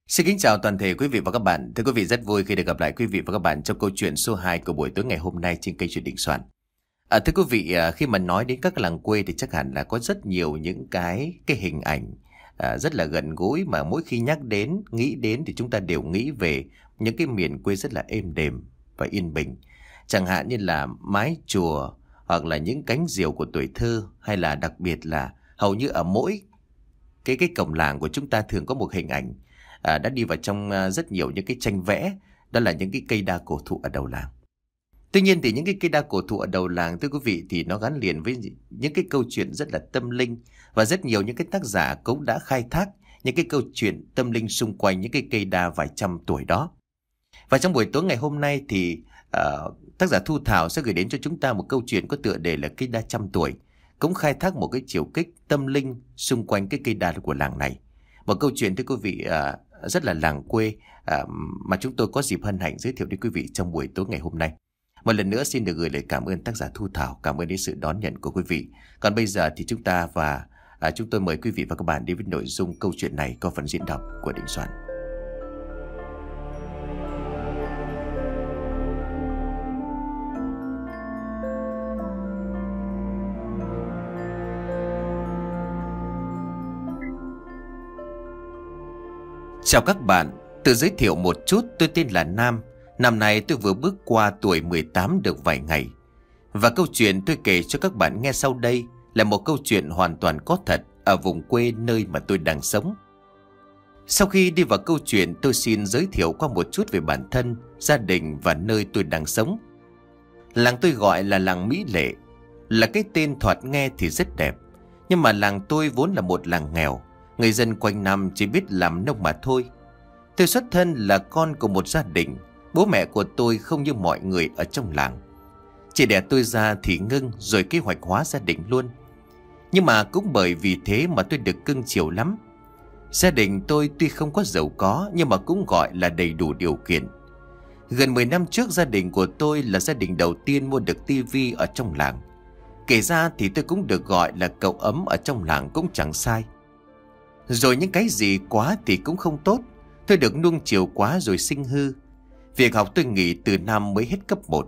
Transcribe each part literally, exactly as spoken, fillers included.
Xin kính chào toàn thể quý vị và các bạn. Thưa quý vị, rất vui khi được gặp lại quý vị và các bạn trong câu chuyện số hai của buổi tối ngày hôm nay trên kênh Truyện Định Soạn. À, thưa quý vị, à, khi mà nói đến các làng quê thì chắc hẳn là có rất nhiều những cái cái hình ảnh à, rất là gần gũi mà mỗi khi nhắc đến, nghĩ đến thì chúng ta đều nghĩ về những cái miền quê rất là êm đềm và yên bình. Chẳng hạn như là mái chùa hoặc là những cánh diều của tuổi thơ, hay là đặc biệt là hầu như ở mỗi cái cái cổng làng của chúng ta thường có một hình ảnh à, đã đi vào trong à, rất nhiều những cái tranh vẽ, đó là những cái cây đa cổ thụ ở đầu làng. Tuy nhiên thì những cái cây đa cổ thụ ở đầu làng, thưa quý vị, thì nó gắn liền với những cái câu chuyện rất là tâm linh, và rất nhiều những cái tác giả cũng đã khai thác những cái câu chuyện tâm linh xung quanh những cái cây đa vài trăm tuổi đó. Và trong buổi tối ngày hôm nay thì uh, tác giả Thu Thảo sẽ gửi đến cho chúng ta một câu chuyện có tựa đề là Cây đa trăm tuổi, cũng khai thác một cái chiều kích tâm linh xung quanh cái cây đa của làng này. Một câu chuyện, thưa quý vị, uh, rất là làng quê uh, mà chúng tôi có dịp hân hạnh giới thiệu đến quý vị trong buổi tối ngày hôm nay. Một lần nữa xin được gửi lời cảm ơn tác giả Thu Thảo, cảm ơn đến sự đón nhận của quý vị. Còn bây giờ thì chúng ta và à, chúng tôi mời quý vị và các bạn đến với nội dung câu chuyện này có phần diễn đọc của Định Soạn. Chào các bạn, tự giới thiệu một chút, tôi tên là Nam. Năm nay tôi vừa bước qua tuổi mười tám được vài ngày. Và câu chuyện tôi kể cho các bạn nghe sau đây là một câu chuyện hoàn toàn có thật ở vùng quê nơi mà tôi đang sống. Sau khi đi vào câu chuyện, tôi xin giới thiệu qua một chút về bản thân, gia đình và nơi tôi đang sống. Làng tôi gọi là làng Mỹ Lệ, là cái tên thoạt nghe thì rất đẹp. Nhưng mà làng tôi vốn là một làng nghèo, người dân quanh năm chỉ biết làm nông mà thôi. Tôi xuất thân là con của một gia đình. Bố mẹ của tôi không như mọi người ở trong làng. Chỉ đẻ tôi ra thì ngưng rồi kế hoạch hóa gia đình luôn. Nhưng mà cũng bởi vì thế mà tôi được cưng chiều lắm. Gia đình tôi tuy không có giàu có nhưng mà cũng gọi là đầy đủ điều kiện. Gần mười năm trước, gia đình của tôi là gia đình đầu tiên mua được tivi ở trong làng. Kể ra thì tôi cũng được gọi là cậu ấm ở trong làng cũng chẳng sai. Rồi những cái gì quá thì cũng không tốt. Tôi được nuông chiều quá rồi sinh hư. Việc học tôi nghỉ từ năm mới hết cấp một.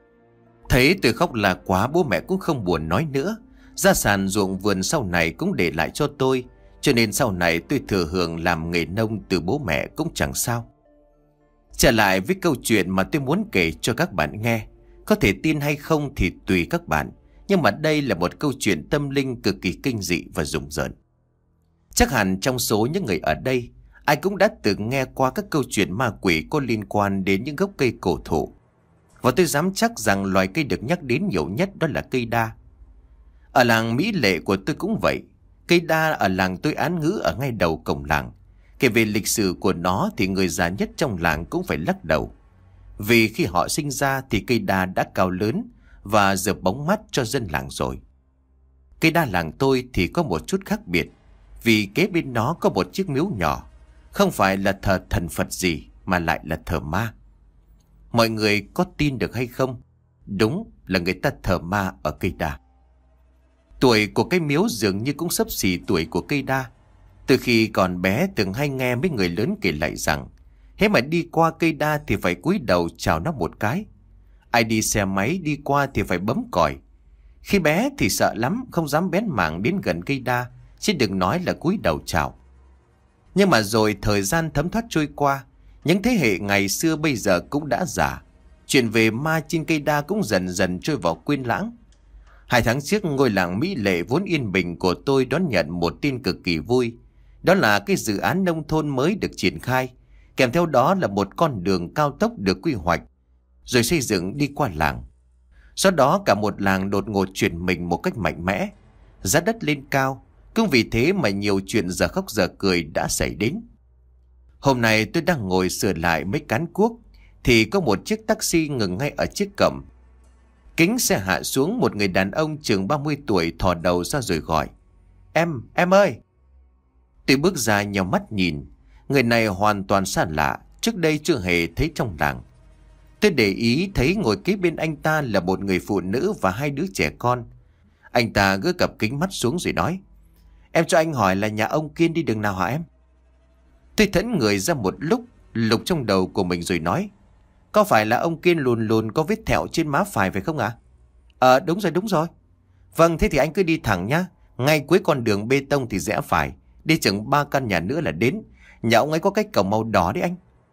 Thấy tôi khóc là quá, bố mẹ cũng không buồn nói nữa. Gia sản ruộng vườn sau này cũng để lại cho tôi, cho nên sau này tôi thừa hưởng làm nghề nông từ bố mẹ cũng chẳng sao. Trở lại với câu chuyện mà tôi muốn kể cho các bạn nghe. Có thể tin hay không thì tùy các bạn, nhưng mà đây là một câu chuyện tâm linh cực kỳ kinh dị và rùng rợn. Chắc hẳn trong số những người ở đây, ai cũng đã từng nghe qua các câu chuyện ma quỷ có liên quan đến những gốc cây cổ thụ. Và tôi dám chắc rằng loài cây được nhắc đến nhiều nhất đó là cây đa. Ở làng Mỹ Lệ của tôi cũng vậy. Cây đa ở làng tôi án ngữ ở ngay đầu cổng làng. Kể về lịch sử của nó thì người già nhất trong làng cũng phải lắc đầu. Vì khi họ sinh ra thì cây đa đã cao lớn và giờ bóng mắt cho dân làng rồi. Cây đa làng tôi thì có một chút khác biệt, vì kế bên nó có một chiếc miếu nhỏ. Không phải là thờ thần Phật gì mà lại là thờ ma. Mọi người có tin được hay không? Đúng là người ta thờ ma ở cây đa. Tuổi của cái miếu dường như cũng xấp xỉ tuổi của cây đa. Từ khi còn bé từng hay nghe mấy người lớn kể lại rằng hễ mà đi qua cây đa thì phải cúi đầu chào nó một cái. Ai đi xe máy đi qua thì phải bấm còi. Khi bé thì sợ lắm, không dám bén mảng đến gần cây đa, chứ đừng nói là cúi đầu chào. Nhưng mà rồi thời gian thấm thoát trôi qua, những thế hệ ngày xưa bây giờ cũng đã già. Chuyện về ma trên cây đa cũng dần dần trôi vào quên lãng. Hai tháng trước, ngôi làng Mỹ Lệ vốn yên bình của tôi đón nhận một tin cực kỳ vui. Đó là cái dự án nông thôn mới được triển khai. Kèm theo đó là một con đường cao tốc được quy hoạch rồi xây dựng đi qua làng. Sau đó cả một làng đột ngột chuyển mình một cách mạnh mẽ. Giá đất lên cao. Cũng vì thế mà nhiều chuyện giờ khóc giờ cười đã xảy đến. Hôm nay tôi đang ngồi sửa lại mấy cán cuốc thì có một chiếc taxi ngừng ngay ở trước cổng. Kính xe hạ xuống, một người đàn ông chừng ba mươi tuổi thò đầu ra rồi gọi: Em, em ơi! Tôi bước ra nhào mắt nhìn. Người này hoàn toàn xa lạ, trước đây chưa hề thấy trong làng. Tôi để ý thấy ngồi kế bên anh ta là một người phụ nữ và hai đứa trẻ con. Anh ta gỡ cặp kính mắt xuống rồi nói: Em cho anh hỏi là nhà ông Kiên đi đường nào hả em? Tôi thẫn người ra một lúc, lục trong đầu của mình rồi nói: Có phải là ông Kiên lùn lùn có vết thẹo trên má phải phải không ạ? Ờ đúng rồi đúng rồi. Vâng, thế thì anh cứ đi thẳng nhá. Ngay cuối con đường bê tông thì rẽ phải. Đi chừng ba căn nhà nữa là đến. Nhà ông ấy có cái cổng màu đỏ đấy anh.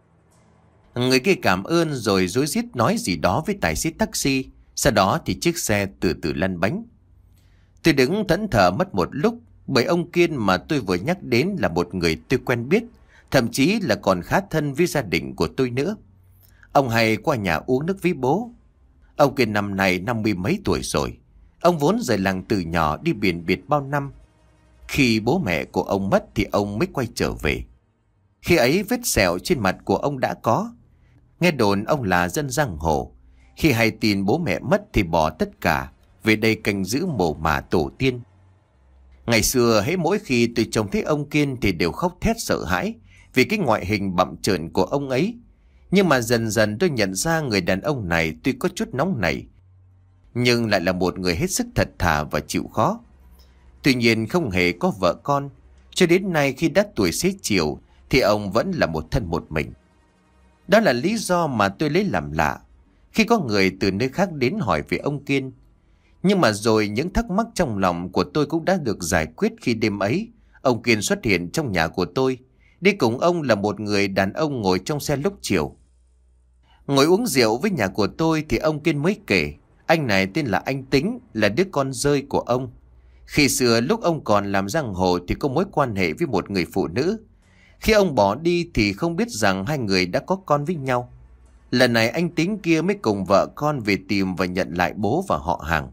Người kia cảm ơn rồi rối rít nói gì đó với tài xế taxi. Sau đó thì chiếc xe từ từ lăn bánh. Tôi đứng thẫn thờ mất một lúc, bởi ông Kiên mà tôi vừa nhắc đến là một người tôi quen biết, thậm chí là còn khá thân với gia đình của tôi nữa. Ông hay qua nhà uống nước với bố. Ông Kiên năm nay năm mươi mấy tuổi rồi. Ông vốn rời làng từ nhỏ đi biển biệt bao năm. Khi bố mẹ của ông mất thì ông mới quay trở về. Khi ấy vết sẹo trên mặt của ông đã có. Nghe đồn ông là dân giang hồ. Khi hay tin bố mẹ mất thì bỏ tất cả về đây canh giữ mồ mả tổ tiên. Ngày xưa hễ mỗi khi tôi trông thấy ông Kiên thì đều khóc thét sợ hãi vì cái ngoại hình bặm trợn của ông ấy. Nhưng mà dần dần tôi nhận ra người đàn ông này tuy có chút nóng nảy, nhưng lại là một người hết sức thật thà và chịu khó. Tuy nhiên không hề có vợ con. Cho đến nay khi đã tuổi xế chiều thì ông vẫn là một thân một mình. Đó là lý do mà tôi lấy làm lạ khi có người từ nơi khác đến hỏi về ông Kiên. Nhưng mà rồi những thắc mắc trong lòng của tôi cũng đã được giải quyết khi đêm ấy ông Kiên xuất hiện trong nhà của tôi. Đi cùng ông là một người đàn ông ngồi trong xe lúc chiều. Ngồi uống rượu với nhà của tôi thì ông Kiên mới kể. Anh này tên là anh Tính, là đứa con rơi của ông. Khi xưa lúc ông còn làm giang hồ thì có mối quan hệ với một người phụ nữ. Khi ông bỏ đi thì không biết rằng hai người đã có con với nhau. Lần này anh Tính kia mới cùng vợ con về tìm và nhận lại bố và họ hàng.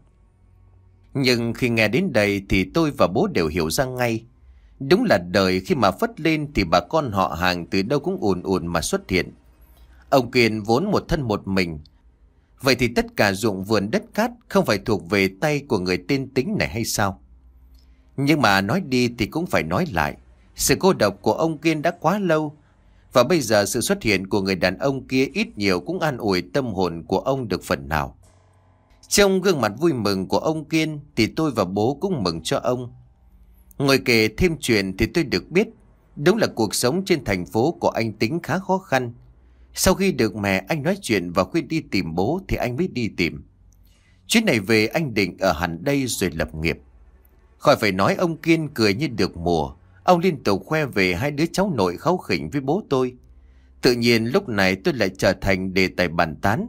Nhưng khi nghe đến đây thì tôi và bố đều hiểu ra ngay. Đúng là đời khi mà phất lên thì bà con họ hàng từ đâu cũng ùn ùn mà xuất hiện. Ông Kiên vốn một thân một mình. Vậy thì tất cả ruộng vườn đất cát không phải thuộc về tay của người tên Tính này hay sao? Nhưng mà nói đi thì cũng phải nói lại. Sự cô độc của ông Kiên đã quá lâu. Và bây giờ sự xuất hiện của người đàn ông kia ít nhiều cũng an ủi tâm hồn của ông được phần nào. Trong gương mặt vui mừng của ông Kiên thì tôi và bố cũng mừng cho ông. Ngồi kể thêm chuyện thì tôi được biết đúng là cuộc sống trên thành phố của anh Tính khá khó khăn. Sau khi được mẹ anh nói chuyện và khuyên đi tìm bố thì anh mới đi tìm. Chuyến này về anh định ở hẳn đây rồi lập nghiệp. Khỏi phải nói ông Kiên cười như được mùa. Ông liên tục khoe về hai đứa cháu nội kháu khỉnh với bố tôi. Tự nhiên lúc này tôi lại trở thành đề tài bàn tán.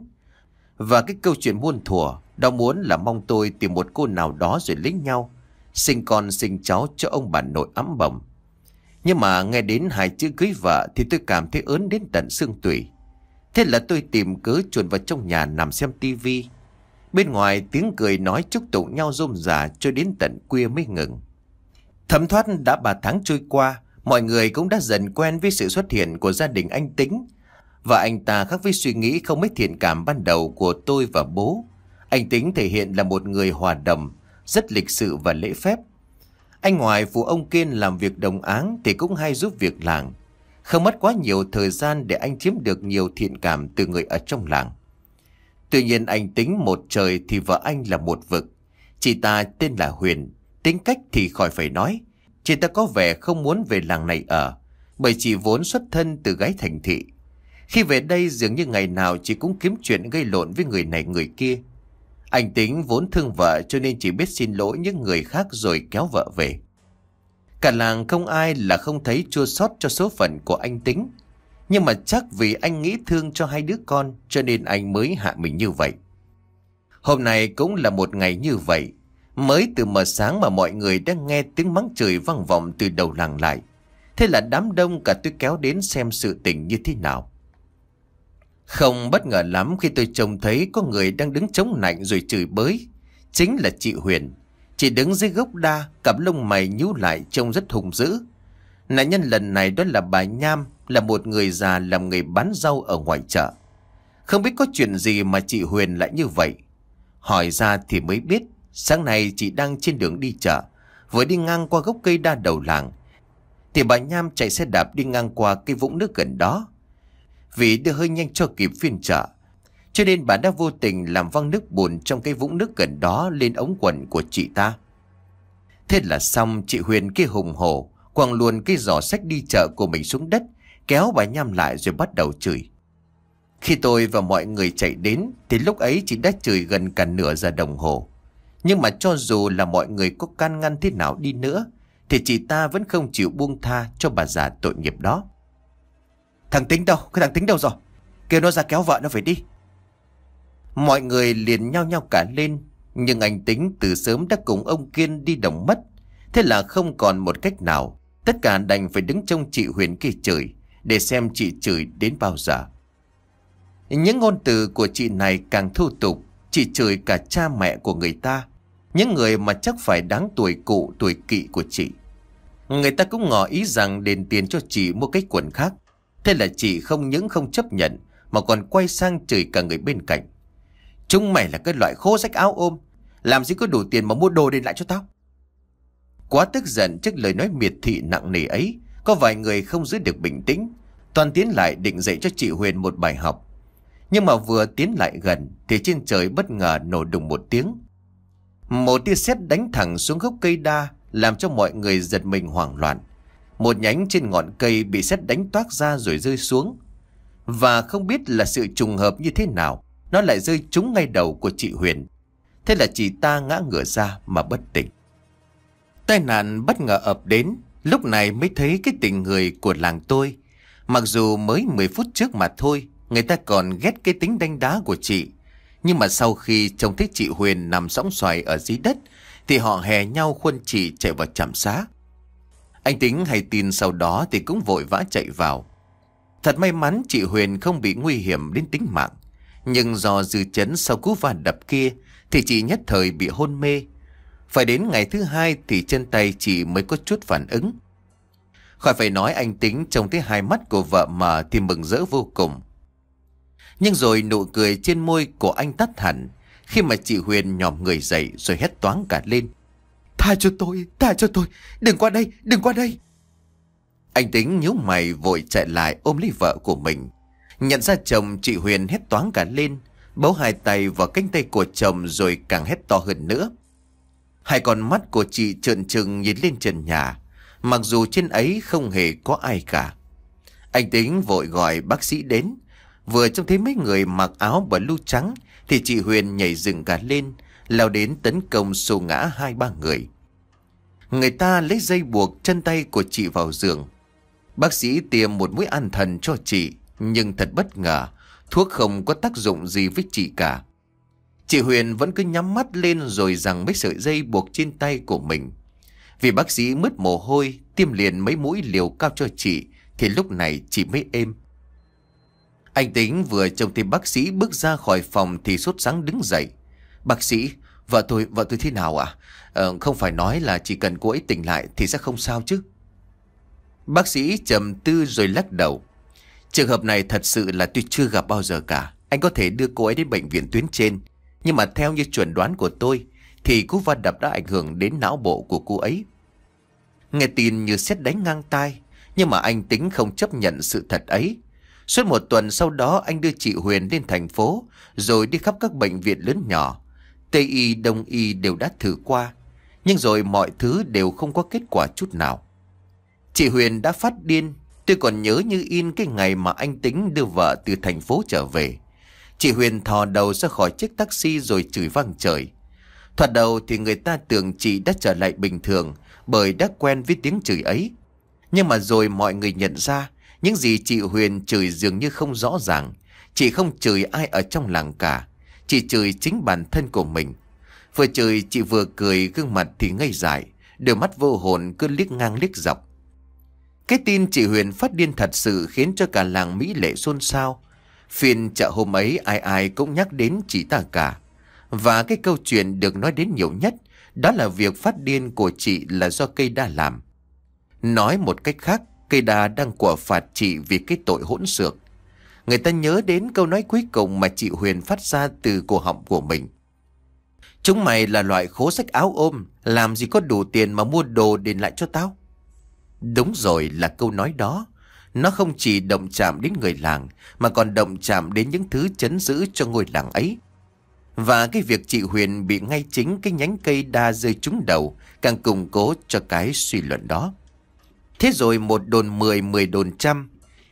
Và cái câu chuyện muôn thuở đó muốn là mong tôi tìm một cô nào đó rồi lấy nhau, sinh con sinh cháu cho ông bà nội ấm bồng. Nhưng mà nghe đến hai chữ cưới vợ thì tôi cảm thấy ớn đến tận xương tủy. Thế là tôi tìm cớ chuồn vào trong nhà nằm xem tivi. Bên ngoài tiếng cười nói chúc tụng nhau rôm rả cho đến tận khuya mới ngừng. Thấm thoát đã ba tháng trôi qua, mọi người cũng đã dần quen với sự xuất hiện của gia đình anh Tính. Và anh ta khác với suy nghĩ không mấy thiện cảm ban đầu của tôi và bố. Anh Tính thể hiện là một người hòa đồng, rất lịch sự và lễ phép. Anh ngoài phụ ông Kiên làm việc đồng áng thì cũng hay giúp việc làng. Không mất quá nhiều thời gian để anh chiếm được nhiều thiện cảm từ người ở trong làng. Tuy nhiên anh Tính một trời thì vợ anh là một vực. Chị ta tên là Huyền, tính cách thì khỏi phải nói. Chị ta có vẻ không muốn về làng này ở, bởi chị vốn xuất thân từ gái thành thị. Khi về đây dường như ngày nào chị cũng kiếm chuyện gây lộn với người này người kia. Anh Tính vốn thương vợ cho nên chỉ biết xin lỗi những người khác rồi kéo vợ về. Cả làng không ai là không thấy chua xót cho số phận của anh Tính. Nhưng mà chắc vì anh nghĩ thương cho hai đứa con cho nên anh mới hạ mình như vậy. Hôm nay cũng là một ngày như vậy. Mới từ mờ sáng mà mọi người đã nghe tiếng mắng chửi vang vọng từ đầu làng lại. Thế là đám đông cả tôi kéo đến xem sự tình như thế nào. Không bất ngờ lắm khi tôi trông thấy có người đang đứng chống nạnh rồi chửi bới. Chính là chị Huyền. Chị đứng dưới gốc đa, cặp lông mày nhíu lại trông rất hung dữ. Nạn nhân lần này đó là bà Nham, là một người già làm nghề bán rau ở ngoài chợ. Không biết có chuyện gì mà chị Huyền lại như vậy. Hỏi ra thì mới biết, sáng nay chị đang trên đường đi chợ, vừa đi ngang qua gốc cây đa đầu làng, thì bà Nham chạy xe đạp đi ngang qua cái vũng nước gần đó. Vì đưa hơi nhanh cho kịp phiên chợ, cho nên bà đã vô tình làm văng nước bùn trong cái vũng nước gần đó lên ống quần của chị ta. Thế là xong, chị Huyền kia hùng hổ quăng luôn cái giỏ xách đi chợ của mình xuống đất, kéo bà Nham lại rồi bắt đầu chửi. Khi tôi và mọi người chạy đến thì lúc ấy chị đã chửi gần cả nửa giờ đồng hồ. Nhưng mà cho dù là mọi người có can ngăn thế nào đi nữa thì chị ta vẫn không chịu buông tha cho bà già tội nghiệp đó. Thằng Tính đâu? Cái thằng Tính đâu rồi? Kêu nó ra kéo vợ nó phải đi. Mọi người liền nhao nhao cả lên. Nhưng anh Tính từ sớm đã cùng ông Kiên đi đồng mất. Thế là không còn một cách nào. Tất cả đành phải đứng trông chị Huyền kia chửi, để xem chị chửi đến bao giờ. Những ngôn từ của chị này càng thô tục. Chị chửi cả cha mẹ của người ta, những người mà chắc phải đáng tuổi cụ tuổi kỵ của chị. Người ta cũng ngỏ ý rằng đền tiền cho chị mua cái quần khác. Thế là chị không những không chấp nhận mà còn quay sang chửi cả người bên cạnh. Chúng mày là cái loại khô rách áo ôm, làm gì có đủ tiền mà mua đồ đền lại cho tao. Quá tức giận trước lời nói miệt thị nặng nề ấy, có vài người không giữ được bình tĩnh, toàn tiến lại định dạy cho chị Huyền một bài học. Nhưng mà vừa tiến lại gần thì trên trời bất ngờ nổ đùng một tiếng. Một tia sét đánh thẳng xuống gốc cây đa, làm cho mọi người giật mình hoảng loạn. Một nhánh trên ngọn cây bị sét đánh toác ra rồi rơi xuống. Và không biết là sự trùng hợp như thế nào, nó lại rơi trúng ngay đầu của chị Huyền. Thế là chị ta ngã ngửa ra mà bất tỉnh. Tai nạn bất ngờ ập đến, lúc này mới thấy cái tình người của làng tôi. Mặc dù mới mười phút trước mà thôi, người ta còn ghét cái tính đánh đá của chị. Nhưng mà sau khi trông thấy chị Huyền nằm sõng xoài ở dưới đất thì họ hè nhau khuân chị chạy vào trạm xá. Anh Tính hay tin sau đó thì cũng vội vã chạy vào. Thật may mắn chị Huyền không bị nguy hiểm đến tính mạng. Nhưng do dư chấn sau cú va đập kia thì chị nhất thời bị hôn mê. Phải đến ngày thứ hai thì chân tay chị mới có chút phản ứng. Khỏi phải nói, anh Tính trông thấy hai mắt của vợ mở thì mừng rỡ vô cùng. Nhưng rồi nụ cười trên môi của anh tắt hẳn khi mà chị Huyền nhòm người dậy rồi hét toáng cả lên. Tha cho tôi, tha cho tôi, đừng qua đây, đừng qua đây. Anh Tính nhíu mày vội chạy lại ôm lấy vợ của mình. Nhận ra chồng, chị Huyền hét toáng cả lên, bấu hai tay vào cánh tay của chồng rồi càng hét to hơn nữa. Hai con mắt của chị trợn trừng nhìn lên trần nhà, mặc dù trên ấy không hề có ai cả. Anh Tính vội gọi bác sĩ đến. Vừa trông thấy mấy người mặc áo blue trắng thì chị Huyền nhảy dựng cả lên, lao đến tấn công xô ngã hai ba người. Người ta lấy dây buộc chân tay của chị vào giường. Bác sĩ tiêm một mũi an thần cho chị, nhưng thật bất ngờ, thuốc không có tác dụng gì với chị cả. Chị Huyền vẫn cứ nhắm mắt lên rồi giằng mấy sợi dây buộc trên tay của mình. Vì bác sĩ mướt mồ hôi, tiêm liền mấy mũi liều cao cho chị thì lúc này chị mới êm. Anh Tính vừa trông thấy bác sĩ bước ra khỏi phòng thì sốt sắng đứng dậy. Bác sĩ, vợ tôi, vợ tôi thế nào ạ? À? Ờ, không phải nói là chỉ cần cô ấy tỉnh lại thì sẽ không sao chứ? Bác sĩ trầm tư rồi lắc đầu. Trường hợp này thật sự là tôi chưa gặp bao giờ cả. Anh có thể đưa cô ấy đến bệnh viện tuyến trên. Nhưng mà theo như chuẩn đoán của tôi thì cú va đập đã ảnh hưởng đến não bộ của cô ấy. Nghe tin như sét đánh ngang tai, nhưng mà anh Tính không chấp nhận sự thật ấy. Suốt một tuần sau đó anh đưa chị Huyền lên thành phố, rồi đi khắp các bệnh viện lớn nhỏ. Tây y, Đông y đều đã thử qua, nhưng rồi mọi thứ đều không có kết quả chút nào. Chị Huyền đã phát điên. Tôi còn nhớ như in cái ngày mà anh Tính đưa vợ từ thành phố trở về. Chị Huyền thò đầu ra khỏi chiếc taxi rồi chửi vang trời. Thoạt đầu thì người ta tưởng chị đã trở lại bình thường bởi đã quen với tiếng chửi ấy. Nhưng mà rồi mọi người nhận ra những gì chị Huyền chửi dường như không rõ ràng. Chị không chửi ai ở trong làng cả. Chị chửi chính bản thân của mình. Vừa chửi chị vừa cười, gương mặt thì ngây dại, đôi mắt vô hồn cứ liếc ngang liếc dọc. Cái tin chị Huyền phát điên thật sự khiến cho cả làng mỹ lệ xôn xao. Phiên chợ hôm ấy ai ai cũng nhắc đến chị ta cả. Và cái câu chuyện được nói đến nhiều nhất đó là việc phát điên của chị là do cây đa làm. Nói một cách khác, cây đa đang quả phạt chị vì cái tội hỗn xược. Người ta nhớ đến câu nói cuối cùng mà chị Huyền phát ra từ cổ họng của mình. Chúng mày là loại khố rách áo ôm, làm gì có đủ tiền mà mua đồ đền lại cho tao. Đúng rồi, là câu nói đó. Nó không chỉ động chạm đến người làng mà còn động chạm đến những thứ trấn giữ cho ngôi làng ấy. Và cái việc chị Huyền bị ngay chính cái nhánh cây đa rơi trúng đầu càng củng cố cho cái suy luận đó. Thế rồi một đồn mười, mười đồn trăm.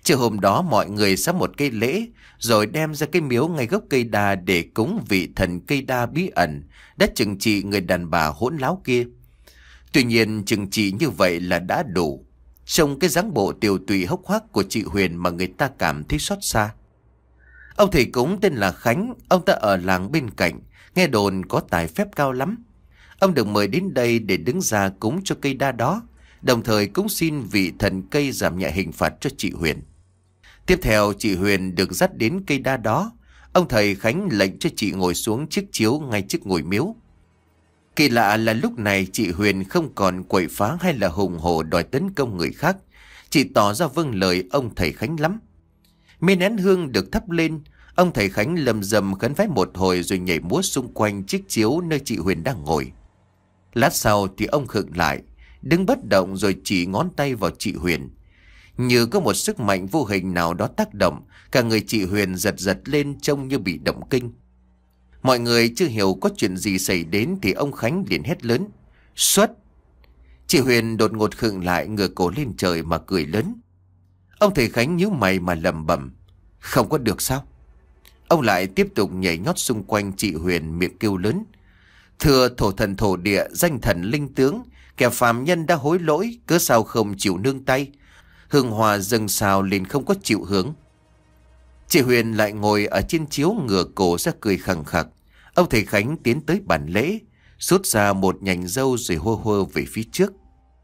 Chiều hôm đó mọi người sắm một cây lễ, rồi đem ra cái miếu ngay gốc cây đa để cúng vị thần cây đa bí ẩn đã trừng trị người đàn bà hỗn láo kia. Tuy nhiên trừng trị như vậy là đã đủ. Trong cái dáng bộ tiều tụy hốc hác của chị Huyền mà người ta cảm thấy xót xa. Ông thầy cúng tên là Khánh, ông ta ở làng bên cạnh, nghe đồn có tài phép cao lắm. Ông được mời đến đây để đứng ra cúng cho cây đa đó, đồng thời cũng xin vị thần cây giảm nhẹ hình phạt cho chị Huyền. Tiếp theo chị Huyền được dắt đến cây đa đó. Ông thầy Khánh lệnh cho chị ngồi xuống chiếc chiếu ngay trước ngôi miếu. Kỳ lạ là lúc này chị Huyền không còn quậy phá hay là hùng hổ đòi tấn công người khác. Chị tỏ ra vâng lời ông thầy Khánh lắm. Mấy nén hương được thắp lên, ông thầy Khánh lầm rầm khấn vái một hồi rồi nhảy múa xung quanh chiếc chiếu nơi chị Huyền đang ngồi. Lát sau thì ông khựng lại, đứng bất động rồi chỉ ngón tay vào chị Huyền. Như có một sức mạnh vô hình nào đó tác động, cả người chị Huyền giật giật lên trông như bị động kinh. Mọi người chưa hiểu có chuyện gì xảy đến thì ông Khánh liền hét lớn: "Xuất!" Chị Huyền đột ngột khựng lại, ngửa cổ lên trời mà cười lớn. Ông thầy Khánh nhíu mày mà lẩm bẩm: "Không có được sao?" Ông lại tiếp tục nhảy nhót xung quanh chị Huyền, miệng kêu lớn: "Thưa thổ thần thổ địa, danh thần linh tướng, kẻ phàm nhân đã hối lỗi, cớ sao không chịu nương tay? Hương hòa dâng sao liền không có chịu hướng." Chị Huyền lại ngồi ở trên chiếu, ngửa cổ ra cười khằng khặc. Ông thầy Khánh tiến tới bàn lễ, rút ra một nhành dâu rồi hô hô về phía trước: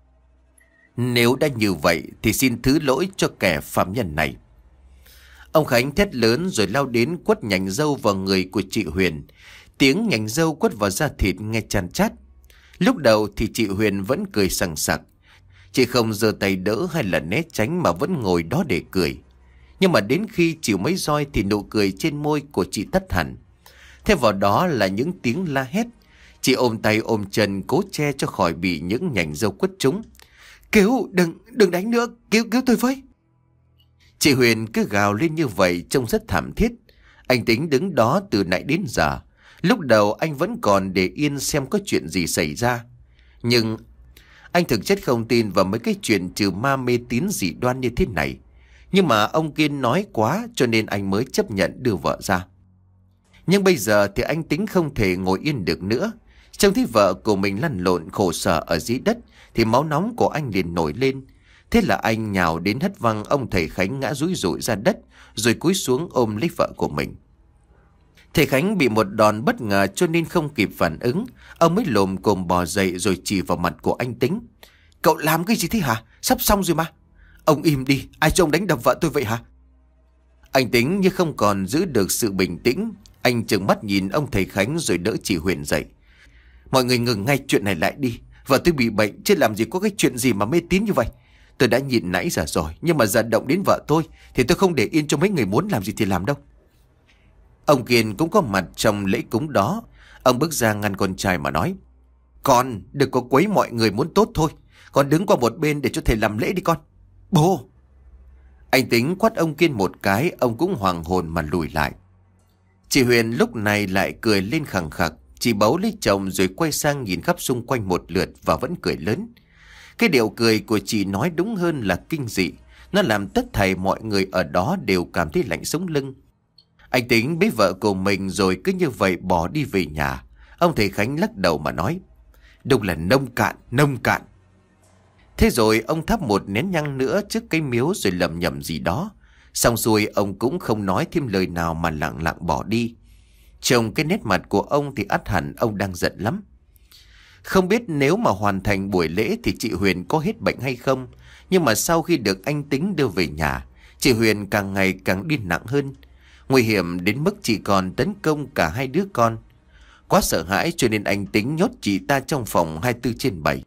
"Nếu đã như vậy thì xin thứ lỗi cho kẻ phạm nhân này." Ông Khánh thét lớn rồi lao đến quất nhành dâu vào người của chị Huyền. Tiếng nhành dâu quất vào da thịt nghe chan chát. Lúc đầu thì chị Huyền vẫn cười sằng sặc. Chị không giơ tay đỡ hay là né tránh mà vẫn ngồi đó để cười. Nhưng mà đến khi chịu mấy roi thì nụ cười trên môi của chị tắt hẳn. Thêm vào đó là những tiếng la hét. Chị ôm tay ôm chân cố che cho khỏi bị những nhành dâu quất trúng. "Cứu, đừng, đừng đánh nữa, cứu, cứu tôi với." Chị Huyền cứ gào lên như vậy trông rất thảm thiết. Anh Tính đứng đó từ nãy đến giờ. Lúc đầu anh vẫn còn để yên xem có chuyện gì xảy ra. Nhưng anh thực chất không tin vào mấy cái chuyện trừ ma mê tín dị đoan như thế này. Nhưng mà ông Kiên nói quá cho nên anh mới chấp nhận đưa vợ ra. Nhưng bây giờ thì anh Tính không thể ngồi yên được nữa. Trông thấy vợ của mình lăn lộn khổ sở ở dưới đất thì máu nóng của anh liền nổi lên. Thế là anh nhào đến hất văng ông thầy Khánh ngã rúi rụi ra đất, rồi cúi xuống ôm lấy vợ của mình. Thầy Khánh bị một đòn bất ngờ cho nên không kịp phản ứng. Ông mới lồm cồm bò dậy rồi chỉ vào mặt của anh Tính: "Cậu làm cái gì thế hả? Sắp xong rồi mà." "Ông im đi, ai cho ông đánh đập vợ tôi vậy hả?" Anh Tính như không còn giữ được sự bình tĩnh. Anh trừng mắt nhìn ông thầy Khánh rồi đỡ chị Huyền dậy. "Mọi người ngừng ngay chuyện này lại đi. Vợ tôi bị bệnh chứ làm gì có cái chuyện gì mà mê tín như vậy. Tôi đã nhịn nãy giờ rồi, nhưng mà giờ động đến vợ tôi thì tôi không để yên cho mấy người muốn làm gì thì làm đâu." Ông Kiên cũng có mặt trong lễ cúng đó. Ông bước ra ngăn con trai mà nói: "Con đừng có quấy mọi người muốn tốt thôi. Con đứng qua một bên để cho thầy làm lễ đi con." "Bố!" Anh Tính quát ông Kiên một cái, ông cũng hoàng hồn mà lùi lại. Chị Huyền lúc này lại cười lên khằng khặc. Chị bấu lấy chồng rồi quay sang nhìn khắp xung quanh một lượt và vẫn cười lớn. Cái điệu cười của chị nói đúng hơn là kinh dị. Nó làm tất thảy mọi người ở đó đều cảm thấy lạnh sống lưng. Anh Tính bế vợ của mình rồi cứ như vậy bỏ đi về nhà. Ông thầy Khánh lắc đầu mà nói: "Đúng là nông cạn, nông cạn." Thế rồi ông thắp một nén nhang nữa trước cái miếu rồi lẩm nhẩm gì đó. Xong xuôi ông cũng không nói thêm lời nào mà lặng lặng bỏ đi. Trông cái nét mặt của ông thì ắt hẳn ông đang giận lắm. Không biết nếu mà hoàn thành buổi lễ thì chị Huyền có hết bệnh hay không. Nhưng mà sau khi được anh Tính đưa về nhà, chị Huyền càng ngày càng điên nặng hơn. Nguy hiểm đến mức chỉ còn tấn công cả hai đứa con. Quá sợ hãi cho nên anh Tính nhốt chị ta trong phòng hai mươi bốn trên bảy.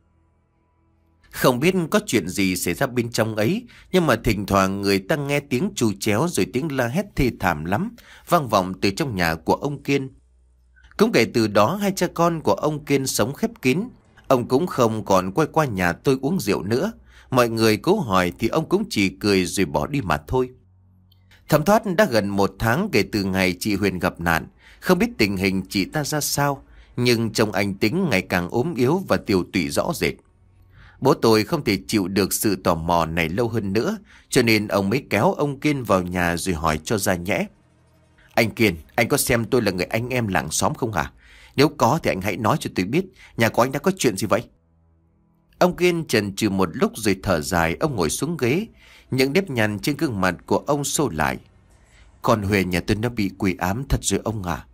Không biết có chuyện gì xảy ra bên trong ấy, nhưng mà thỉnh thoảng người ta nghe tiếng tru chéo rồi tiếng la hét thê thảm lắm vang vọng từ trong nhà của ông Kiên. Cũng kể từ đó hai cha con của ông Kiên sống khép kín. Ông cũng không còn quay qua nhà tôi uống rượu nữa. Mọi người cố hỏi thì ông cũng chỉ cười rồi bỏ đi mà thôi. Thấm thoát đã gần một tháng kể từ ngày chị Huyền gặp nạn. Không biết tình hình chị ta ra sao, nhưng trông anh Tính ngày càng ốm yếu và tiều tụy rõ rệt. Bố tôi không thể chịu được sự tò mò này lâu hơn nữa, cho nên ông mới kéo ông Kiên vào nhà rồi hỏi cho ra nhẽ. Anh Kiên, anh có xem tôi là người anh em làng xóm không hả? Nếu có thì anh hãy nói cho tôi biết, nhà của anh đã có chuyện gì vậy? Ông Kiên chần chừ một lúc rồi thở dài, ông ngồi xuống ghế. Những nếp nhăn trên gương mặt của ông sâu lại. Con Huyền nhà tôi nó bị quỷ ám thật rồi ông à.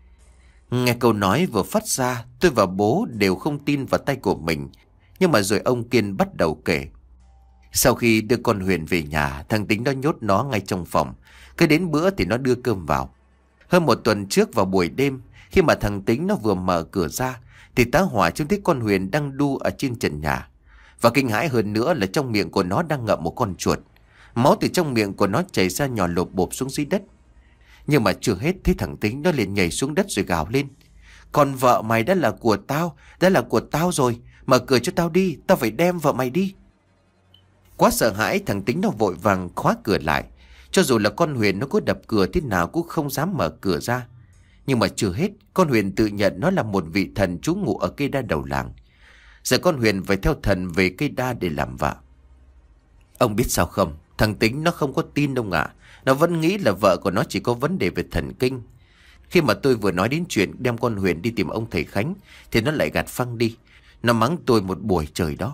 Nghe câu nói vừa phát ra, tôi và bố đều không tin vào tay của mình. Nhưng mà rồi ông Kiên bắt đầu kể. Sau khi đưa con Huyền về nhà, thằng Tính nó nhốt nó ngay trong phòng. Cứ đến bữa thì nó đưa cơm vào. Hơn một tuần trước vào buổi đêm, khi mà thằng Tính nó vừa mở cửa ra, thì tá hỏa trông thấy con Huyền đang đu ở trên trần nhà. Và kinh hãi hơn nữa là trong miệng của nó đang ngậm một con chuột. Máu từ trong miệng của nó chảy ra nhỏ lộp bộp xuống dưới đất. Nhưng mà chưa hết thì thằng Tính nó liền nhảy xuống đất rồi gào lên. Còn vợ mày đã là của tao, đã là của tao rồi. Mở cửa cho tao đi, tao phải đem vợ mày đi. Quá sợ hãi, thằng Tính nó vội vàng khóa cửa lại. Cho dù là con Huyền nó có đập cửa thế nào cũng không dám mở cửa ra. Nhưng mà chưa hết, con Huyền tự nhận nó là một vị thần trú ngụ ở cây đa đầu làng. Giờ con Huyền phải theo thần về cây đa để làm vợ. Ông biết sao không? Thằng Tính nó không có tin đâu ạ. Nó vẫn nghĩ là vợ của nó chỉ có vấn đề về thần kinh. Khi mà tôi vừa nói đến chuyện đem con Huyền đi tìm ông thầy Khánh, thì nó lại gạt phăng đi. Nó mắng tôi một buổi trời đó.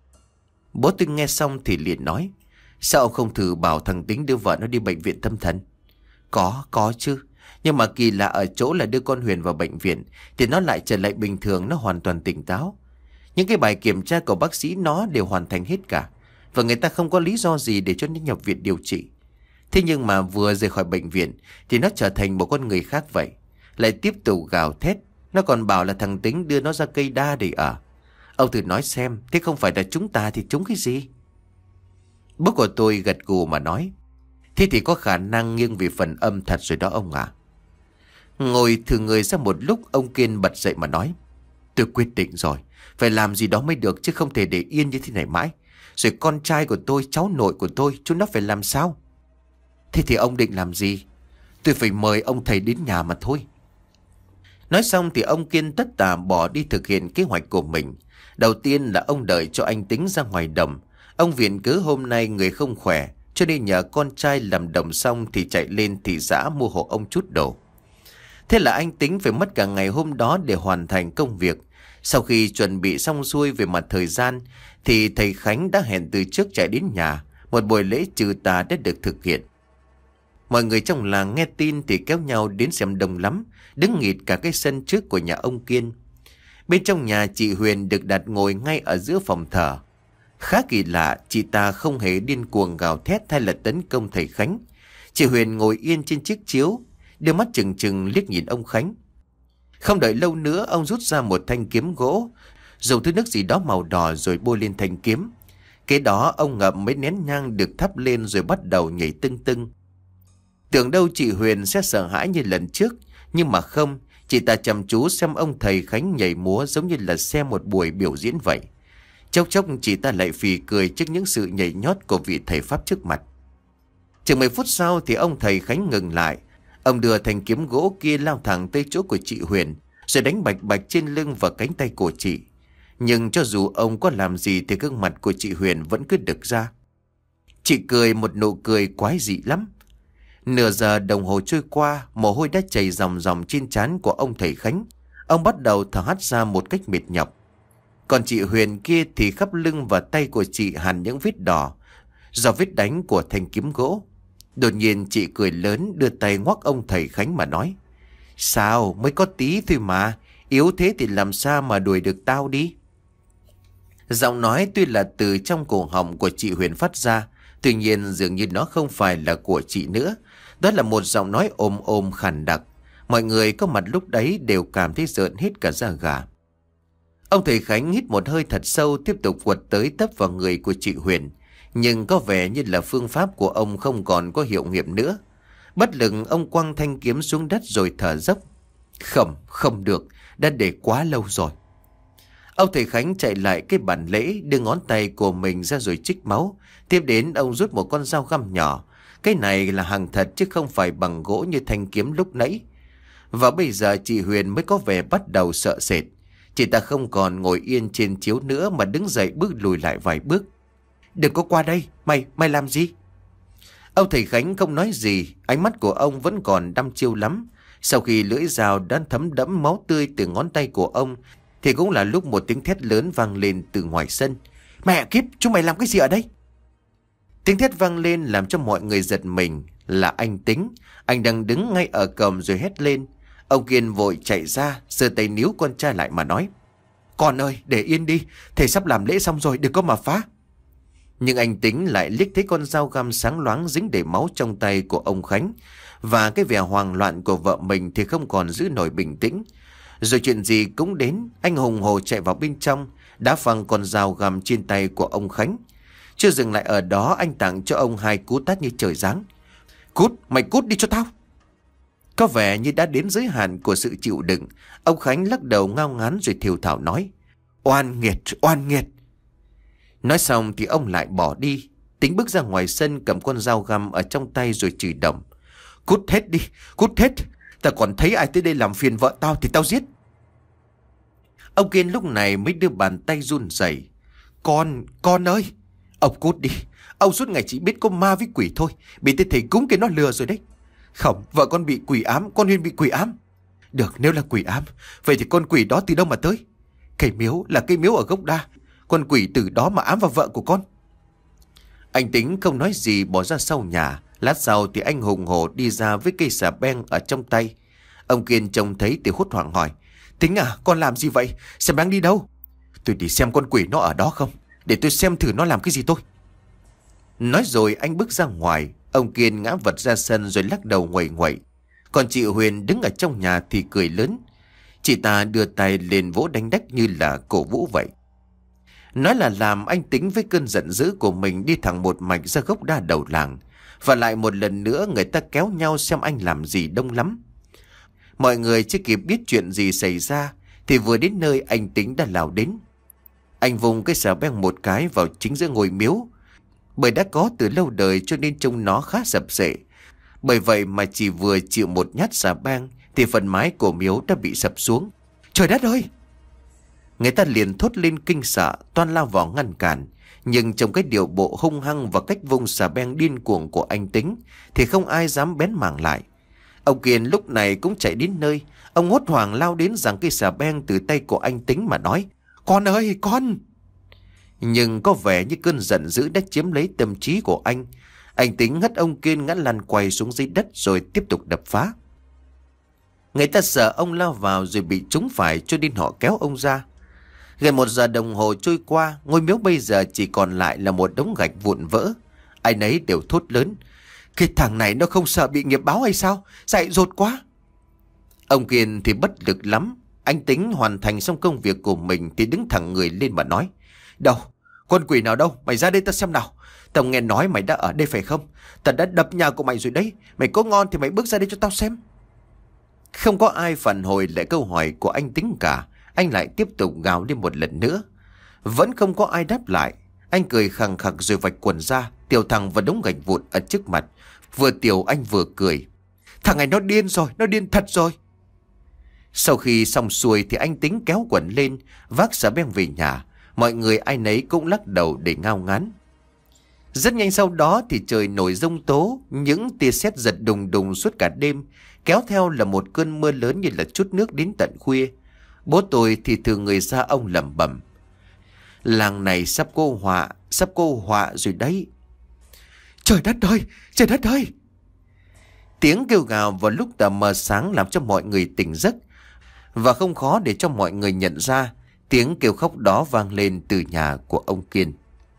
Bố tôi nghe xong thì liền nói. Sao ông không thử bảo thằng Tính đưa vợ nó đi bệnh viện tâm thần? Có, có chứ. Nhưng mà kỳ lạ ở chỗ là đưa con Huyền vào bệnh viện thì nó lại trở lại bình thường, nó hoàn toàn tỉnh táo. Những cái bài kiểm tra của bác sĩ nó đều hoàn thành hết cả. Và người ta không có lý do gì để cho nó nhập viện điều trị. Thế nhưng mà vừa rời khỏi bệnh viện thì nó trở thành một con người khác vậy. Lại tiếp tục gào thét. Nó còn bảo là thằng Tính đưa nó ra cây đa để ở. Ông thử nói xem, thế không phải là chúng ta thì chúng cái gì? Bố của tôi gật gù mà nói. Thế thì có khả năng nghiêng về phần âm thật rồi đó ông ạ. Ngồi thử người ra một lúc, ông Kiên bật dậy mà nói. Tôi quyết định rồi, phải làm gì đó mới được, chứ không thể để yên như thế này mãi. Rồi con trai của tôi, cháu nội của tôi, chúng nó phải làm sao? Thế thì ông định làm gì? Tôi phải mời ông thầy đến nhà mà thôi. Nói xong thì ông Kiên tất tả bỏ đi thực hiện kế hoạch của mình. Đầu tiên là ông đợi cho anh Tính ra ngoài đồng. Ông viện cớ hôm nay người không khỏe, cho nên nhờ con trai làm đồng xong thì chạy lên thị xã mua hộ ông chút đồ. Thế là anh Tính phải mất cả ngày hôm đó để hoàn thành công việc. Sau khi chuẩn bị xong xuôi về mặt thời gian thì thầy Khánh đã hẹn từ trước chạy đến nhà. Một buổi lễ trừ tà đã được thực hiện. Mọi người trong làng nghe tin thì kéo nhau đến xem đông lắm, đứng nghịt cả cái sân trước của nhà ông Kiên. Bên trong nhà chị Huyền được đặt ngồi ngay ở giữa phòng thờ. Khá kỳ lạ, chị ta không hề điên cuồng gào thét hay là tấn công thầy Khánh. Chị Huyền ngồi yên trên chiếc chiếu, đưa mắt chừng chừng liếc nhìn ông Khánh. Không đợi lâu nữa, ông rút ra một thanh kiếm gỗ, dùng thứ nước gì đó màu đỏ rồi bôi lên thanh kiếm. Kế đó ông ngậm mấy nén nhang được thắp lên rồi bắt đầu nhảy tưng tưng. Tưởng đâu chị Huyền sẽ sợ hãi như lần trước, nhưng mà không, chị ta chăm chú xem ông thầy Khánh nhảy múa giống như là xem một buổi biểu diễn vậy. Chốc chốc chị ta lại phì cười trước những sự nhảy nhót của vị thầy Pháp trước mặt. Chừng mười phút sau thì ông thầy Khánh ngừng lại. Ông đưa thanh kiếm gỗ kia lao thẳng tới chỗ của chị Huyền, rồi đánh bạch bạch trên lưng và cánh tay của chị. Nhưng cho dù ông có làm gì thì gương mặt của chị Huyền vẫn cứ đực ra. Chị cười một nụ cười quái dị lắm. Nửa giờ đồng hồ trôi qua, mồ hôi đã chảy ròng ròng trên trán của ông thầy Khánh. Ông bắt đầu thở hắt ra một cách mệt nhọc. Còn chị Huyền kia thì khắp lưng và tay của chị hằn những vết đỏ do vết đánh của thanh kiếm gỗ. Đột nhiên chị cười lớn, đưa tay ngoắc ông thầy Khánh mà nói. Sao, mới có tí thôi mà, yếu thế thì làm sao mà đuổi được tao đi. Giọng nói tuy là từ trong cổ họng của chị Huyền phát ra, tuy nhiên dường như nó không phải là của chị nữa. Đó là một giọng nói ồm ồm khàn đặc. Mọi người có mặt lúc đấy đều cảm thấy rợn hết cả da gà. Ông thầy Khánh hít một hơi thật sâu, tiếp tục quật tới tấp vào người của chị Huyền. Nhưng có vẻ như là phương pháp của ông không còn có hiệu nghiệm nữa. Bất lực ông quăng thanh kiếm xuống đất rồi thở dốc. Không, không được, đã để quá lâu rồi. Ông thầy Khánh chạy lại cái bàn lễ, đưa ngón tay của mình ra rồi trích máu. Tiếp đến ông rút một con dao găm nhỏ. Cái này là hàng thật chứ không phải bằng gỗ như thanh kiếm lúc nãy. Và bây giờ chị Huyền mới có vẻ bắt đầu sợ sệt. Chị ta không còn ngồi yên trên chiếu nữa mà đứng dậy bước lùi lại vài bước. Đừng có qua đây, mày, mày làm gì? Ông thầy Khánh không nói gì, ánh mắt của ông vẫn còn đăm chiêu lắm. Sau khi lưỡi dao đã thấm đẫm máu tươi từ ngón tay của ông, thì cũng là lúc một tiếng thét lớn vang lên từ ngoài sân. Mẹ kiếp, chúng mày làm cái gì ở đây? Tiếng thét vang lên làm cho mọi người giật mình. Là anh Tính. Anh đang đứng ngay ở cổng rồi hét lên. Ông Kiên vội chạy ra, giơ tay níu con trai lại mà nói: Con ơi, để yên đi, thầy sắp làm lễ xong rồi, đừng có mà phá. Nhưng anh Tính lại liếc thấy con dao găm sáng loáng dính đầy máu trong tay của ông Khánh, và cái vẻ hoang loạn của vợ mình thì không còn giữ nổi bình tĩnh. Rồi chuyện gì cũng đến, anh hùng hồ chạy vào bên trong, đá phăng con dao găm trên tay của ông Khánh. Chưa dừng lại ở đó, anh tặng cho ông hai cú tát như trời giáng. Cút, mày cút đi cho tao. Có vẻ như đã đến giới hạn của sự chịu đựng, ông Khánh lắc đầu ngao ngán rồi thều thào nói: Oan nghiệt, oan nghiệt. Nói xong thì ông lại bỏ đi. Tính bước ra ngoài sân cầm con dao găm ở trong tay rồi chửi đầm: Cút hết đi, cút hết. Ta còn thấy ai tới đây làm phiền vợ tao thì tao giết. Ông Kiên lúc này mới đưa bàn tay run rẩy. Con, con ơi. Ông cút đi. Ông suốt ngày chỉ biết có ma với quỷ thôi. Bị tên thầy cúng kia nó lừa rồi đấy. Không, vợ con bị quỷ ám, con Huyên bị quỷ ám. Được, nếu là quỷ ám, vậy thì con quỷ đó từ đâu mà tới? Cây miếu là cây miếu ở gốc đa. Con quỷ từ đó mà ám vào vợ của con. Anh Tính không nói gì bỏ ra sau nhà. Lát sau thì anh hùng hổ đi ra với cây xà beng ở trong tay. Ông Kiên trông thấy thì hốt hoảng hỏi: Tính à, con làm gì vậy? Xà beng đi đâu? Tôi đi xem con quỷ nó ở đó không, để tôi xem thử nó làm cái gì tôi. Nói rồi anh bước ra ngoài. Ông Kiên ngã vật ra sân rồi lắc đầu nguậy nguậy. Còn chị Huyền đứng ở trong nhà thì cười lớn. Chị ta đưa tay lên vỗ đánh đách như là cổ vũ vậy. Nói là làm, anh Tính với cơn giận dữ của mình đi thẳng một mạch ra gốc đa đầu làng. Và lại một lần nữa người ta kéo nhau xem anh làm gì đông lắm. Mọi người chưa kịp biết chuyện gì xảy ra thì vừa đến nơi anh Tính đã lao đến. Anh vùng cái xà beng một cái vào chính giữa ngôi miếu. Bởi đã có từ lâu đời cho nên trông nó khá sập sệ. Bởi vậy mà chỉ vừa chịu một nhát xà beng thì phần mái của miếu đã bị sập xuống. Trời đất ơi! Người ta liền thốt lên kinh sợ, toan lao vào ngăn cản. Nhưng trong cái điệu bộ hung hăng và cách vung xà beng điên cuồng của anh Tính thì không ai dám bén mảng lại. Ông Kiên lúc này cũng chạy đến nơi. Ông hốt hoảng lao đến giằng cây xà beng từ tay của anh Tính mà nói: Con ơi, con! Nhưng có vẻ như cơn giận dữ đã chiếm lấy tâm trí của anh. Anh Tính hất ông Kiên ngã lăn quay xuống dưới đất rồi tiếp tục đập phá. Người ta sợ ông lao vào rồi bị trúng phải cho nên họ kéo ông ra. Gần một giờ đồng hồ trôi qua, ngôi miếu bây giờ chỉ còn lại là một đống gạch vụn vỡ. Ai nấy đều thốt lớn: Cái thằng này nó không sợ bị nghiệp báo hay sao? Dại dột quá! Ông Kiên thì bất lực lắm. Anh Tính hoàn thành xong công việc của mình thì đứng thẳng người lên mà nói: Đâu? Con quỷ nào đâu? Mày ra đây ta xem nào. Tao nghe nói mày đã ở đây phải không? Tao đã đập nhà của mày rồi đấy. Mày có ngon thì mày bước ra đây cho tao xem. Không có ai phản hồi lại câu hỏi của anh Tính cả. Anh lại tiếp tục gào lên một lần nữa. Vẫn không có ai đáp lại. Anh cười khằng khặc rồi vạch quần ra, tiểu thẳng vào đống gạch vụn ở trước mặt. Vừa tiểu anh vừa cười: Thằng này nó điên rồi, nó điên thật rồi. Sau khi xong xuôi thì anh Tính kéo quần lên, vác xà beng về nhà. Mọi người ai nấy cũng lắc đầu để ngao ngán. Rất nhanh sau đó thì trời nổi giông tố. Những tia sét giật đùng đùng suốt cả đêm, kéo theo là một cơn mưa lớn như là trút nước đến tận khuya. Bố tôi thì thường người ra ông lẩm bẩm: Làng này sắp cô họa, sắp cô họa rồi đấy. Trời đất ơi, trời đất ơi! Tiếng kêu gào vào lúc tờ mờ sáng làm cho mọi người tỉnh giấc. Và không khó để cho mọi người nhận ra tiếng kêu khóc đó vang lên từ nhà của ông Kiên.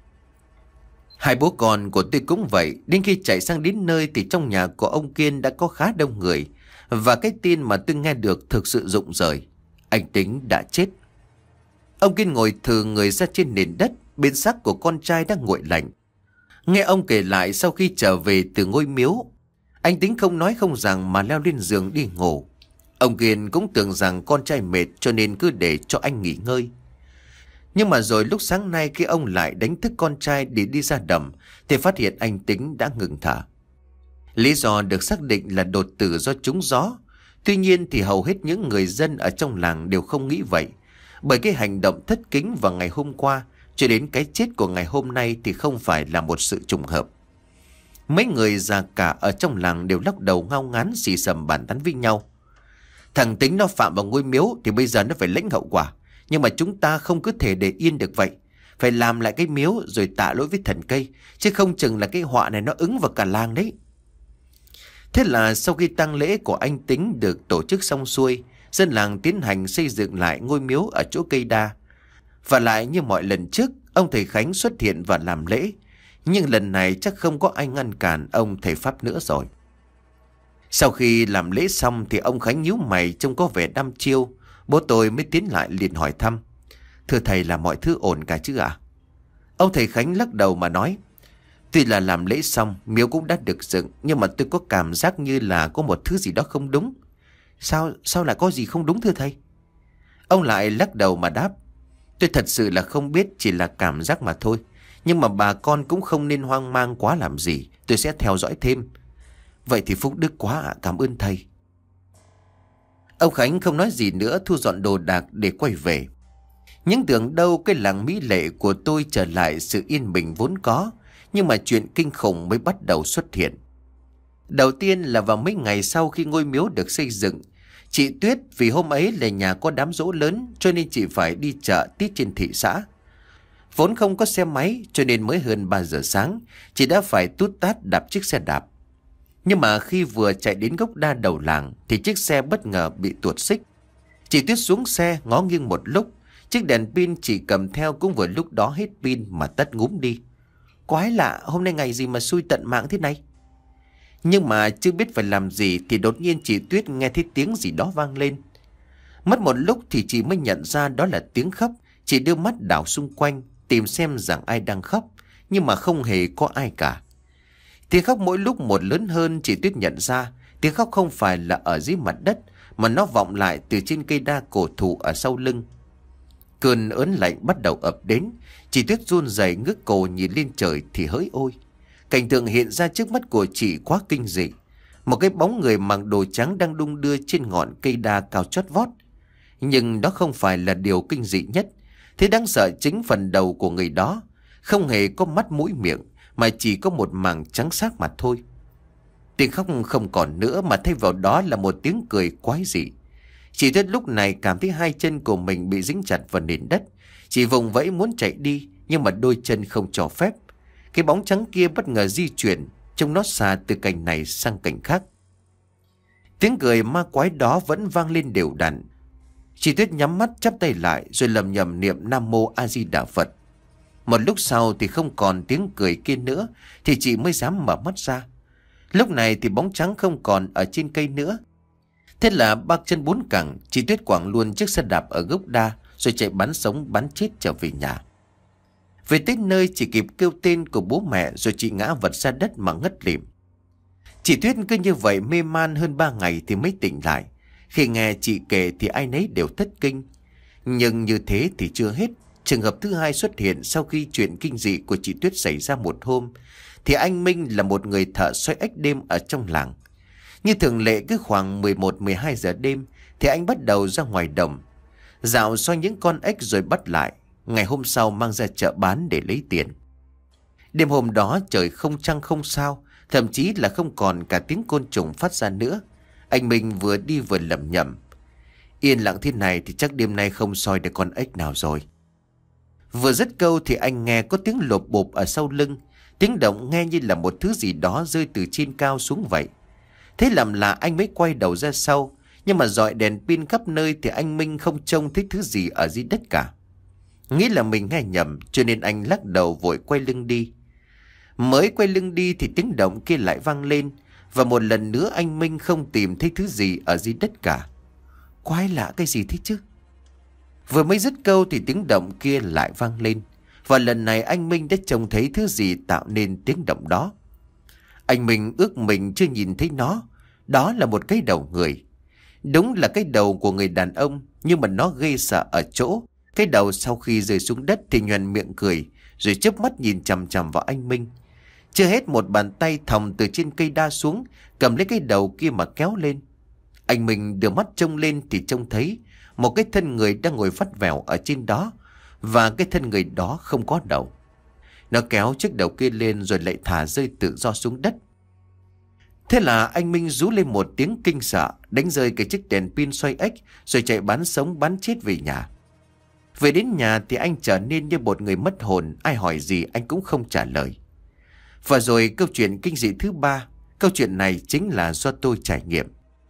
Hai bố con của tôi cũng vậy. Đến khi chạy sang đến nơi thì trong nhà của ông Kiên đã có khá đông người. Và cái tin mà tôi nghe được thực sự rụng rời: anh Tính đã chết. Ông Kiên ngồi thừ người ra trên nền đất. Bên xác của con trai đang nguội lạnh. Nghe ông kể lại sau khi trở về từ ngôi miếu, anh Tính không nói không rằng mà leo lên giường đi ngủ. Ông Kiên cũng tưởng rằng con trai mệt cho nên cứ để cho anh nghỉ ngơi. Nhưng mà rồi lúc sáng nay khi ông lại đánh thức con trai để đi ra đầm thì phát hiện anh Tính đã ngừng thở. Lý do được xác định là đột tử do trúng gió. Tuy nhiên thì hầu hết những người dân ở trong làng đều không nghĩ vậy. Bởi cái hành động thất kính vào ngày hôm qua cho đến cái chết của ngày hôm nay thì không phải là một sự trùng hợp. Mấy người già cả ở trong làng đều lắc đầu ngao ngán xì xầm bàn tán với nhau. Thằng Tính nó phạm vào ngôi miếu thì bây giờ nó phải lãnh hậu quả. Nhưng mà chúng ta không cứ thể để yên được vậy. Phải làm lại cái miếu rồi tạ lỗi với thần cây. Chứ không chừng là cái họa này nó ứng vào cả làng đấy. Thế là sau khi tang lễ của anh Tính được tổ chức xong xuôi, dân làng tiến hành xây dựng lại ngôi miếu ở chỗ cây đa. Và lại như mọi lần trước, ông thầy Khánh xuất hiện và làm lễ. Nhưng lần này chắc không có ai ngăn cản ông thầy Pháp nữa rồi. Sau khi làm lễ xong thì ông Khánh nhíu mày trông có vẻ đăm chiêu. Bố tôi mới tiến lại liền hỏi thăm: "Thưa thầy, là mọi thứ ổn cả chứ ạ?" Ông thầy Khánh lắc đầu mà nói: "Tuy là làm lễ xong, miếu cũng đã được dựng, nhưng mà tôi có cảm giác như là có một thứ gì đó không đúng." Sao, sao lại có gì không đúng thưa thầy? Ông lại lắc đầu mà đáp: "Tôi thật sự là không biết, chỉ là cảm giác mà thôi. Nhưng mà bà con cũng không nên hoang mang quá làm gì, tôi sẽ theo dõi thêm." "Vậy thì phúc đức quá ạ, cảm ơn thầy." Ông Khánh không nói gì nữa, thu dọn đồ đạc để quay về. Nhưng tưởng đâu cái làng mỹ lệ của tôi trở lại sự yên bình vốn có. Nhưng mà chuyện kinh khủng mới bắt đầu xuất hiện. Đầu tiên là vào mấy ngày sau khi ngôi miếu được xây dựng, chị Tuyết vì hôm ấy là nhà có đám giỗ lớn cho nên chị phải đi chợ tít trên thị xã. Vốn không có xe máy cho nên mới hơn ba giờ sáng, chị đã phải tút tát đạp chiếc xe đạp. Nhưng mà khi vừa chạy đến gốc đa đầu làng thì chiếc xe bất ngờ bị tuột xích. Chị Tuyết xuống xe ngó nghiêng một lúc, chiếc đèn pin chị cầm theo cũng vừa lúc đó hết pin mà tắt ngúm đi. Quái lạ, hôm nay ngày gì mà xui tận mạng thế này? Nhưng mà chưa biết phải làm gì thì đột nhiên chị Tuyết nghe thấy tiếng gì đó vang lên. Mất một lúc thì chị mới nhận ra đó là tiếng khóc. Chị đưa mắt đảo xung quanh tìm xem rằng ai đang khóc, nhưng mà không hề có ai cả. Tiếng khóc mỗi lúc một lớn hơn. Chị Tuyết nhận ra tiếng khóc không phải là ở dưới mặt đất, mà nó vọng lại từ trên cây đa cổ thụ ở sau lưng. Cơn ớn lạnh bắt đầu ập đến. Chị Tuyết run rẩy ngước cổ nhìn lên trời thì hỡi ôi, cảnh tượng hiện ra trước mắt của chị quá kinh dị. Một cái bóng người mặc đồ trắng đang đung đưa trên ngọn cây đa cao chót vót. Nhưng đó không phải là điều kinh dị nhất. Thế đáng sợ chính phần đầu của người đó không hề có mắt mũi miệng, mà chỉ có một mảng trắng xác mà thôi. Tiếng khóc không còn nữa, mà thay vào đó là một tiếng cười quái dị. Chị Tuyết lúc này cảm thấy hai chân của mình bị dính chặt vào nền đất. Chị vùng vẫy muốn chạy đi, nhưng mà đôi chân không cho phép. Cái bóng trắng kia bất ngờ di chuyển, trông nó xa từ cành này sang cành khác. Tiếng cười ma quái đó vẫn vang lên đều đặn. Chị Tuyết nhắm mắt chắp tay lại rồi lầm nhầm niệm Nam Mô A Di Đà Phật. Một lúc sau thì không còn tiếng cười kia nữa, thì chị mới dám mở mắt ra. Lúc này thì bóng trắng không còn ở trên cây nữa. Thế là ba chân bốn cẳng, chị Tuyết quẳng luôn chiếc xe đạp ở gốc đa rồi chạy bắn sống bắn chết trở về nhà. Về tới nơi chỉ kịp kêu tên của bố mẹ rồi chị ngã vật ra đất mà ngất lịm. Chị Tuyết cứ như vậy mê man hơn ba ngày thì mới tỉnh lại. Khi nghe chị kể thì ai nấy đều thất kinh. Nhưng như thế thì chưa hết. Trường hợp thứ hai xuất hiện sau khi chuyện kinh dị của chị Tuyết xảy ra một hôm. Thì anh Minh là một người thợ xoay ếch đêm ở trong làng. Như thường lệ cứ khoảng mười một mười hai giờ đêm thì anh bắt đầu ra ngoài đồng, dạo xoay những con ếch rồi bắt lại. Ngày hôm sau mang ra chợ bán để lấy tiền. Đêm hôm đó trời không trăng không sao, thậm chí là không còn cả tiếng côn trùng phát ra nữa. Anh Minh vừa đi vừa lẩm nhẩm: yên lặng thế này thì chắc đêm nay không soi được con ếch nào rồi. Vừa dứt câu thì anh nghe có tiếng lộp bộp ở sau lưng. Tiếng động nghe như là một thứ gì đó rơi từ trên cao xuống vậy. Thế làm là anh mới quay đầu ra sau. Nhưng mà dọi đèn pin khắp nơi thì anh Minh không trông thấy thứ gì ở dưới đất cả. Nghĩ là mình nghe nhầm cho nên anh lắc đầu vội quay lưng đi. Mới quay lưng đi thì tiếng động kia lại vang lên. Và một lần nữa anh Minh không tìm thấy thứ gì ở dưới đất cả. Quái lạ cái gì thế chứ? Vừa mới dứt câu thì tiếng động kia lại vang lên. Và lần này anh Minh đã trông thấy thứ gì tạo nên tiếng động đó. Anh Minh ước mình chưa nhìn thấy nó. Đó là một cái đầu người. Đúng là cái đầu của người đàn ông, nhưng mà nó ghê sợ ở chỗ cái đầu sau khi rơi xuống đất thì nhoẻn miệng cười, rồi chớp mắt nhìn chằm chằm vào anh Minh. Chưa hết, một bàn tay thòng từ trên cây đa xuống, cầm lấy cái đầu kia mà kéo lên. Anh Minh đưa mắt trông lên thì trông thấy một cái thân người đang ngồi vắt vẻo ở trên đó, và cái thân người đó không có đầu. Nó kéo chiếc đầu kia lên rồi lại thả rơi tự do xuống đất. Thế là anh Minh rú lên một tiếng kinh sợ, đánh rơi cái chiếc đèn pin xoay ếch, rồi chạy bán sống bán chết về nhà. Về đến nhà thì anh trở nên như một người mất hồn, ai hỏi gì anh cũng không trả lời. Và rồi câu chuyện kinh dị thứ ba, câu chuyện này chính là do tôi trải nghiệm.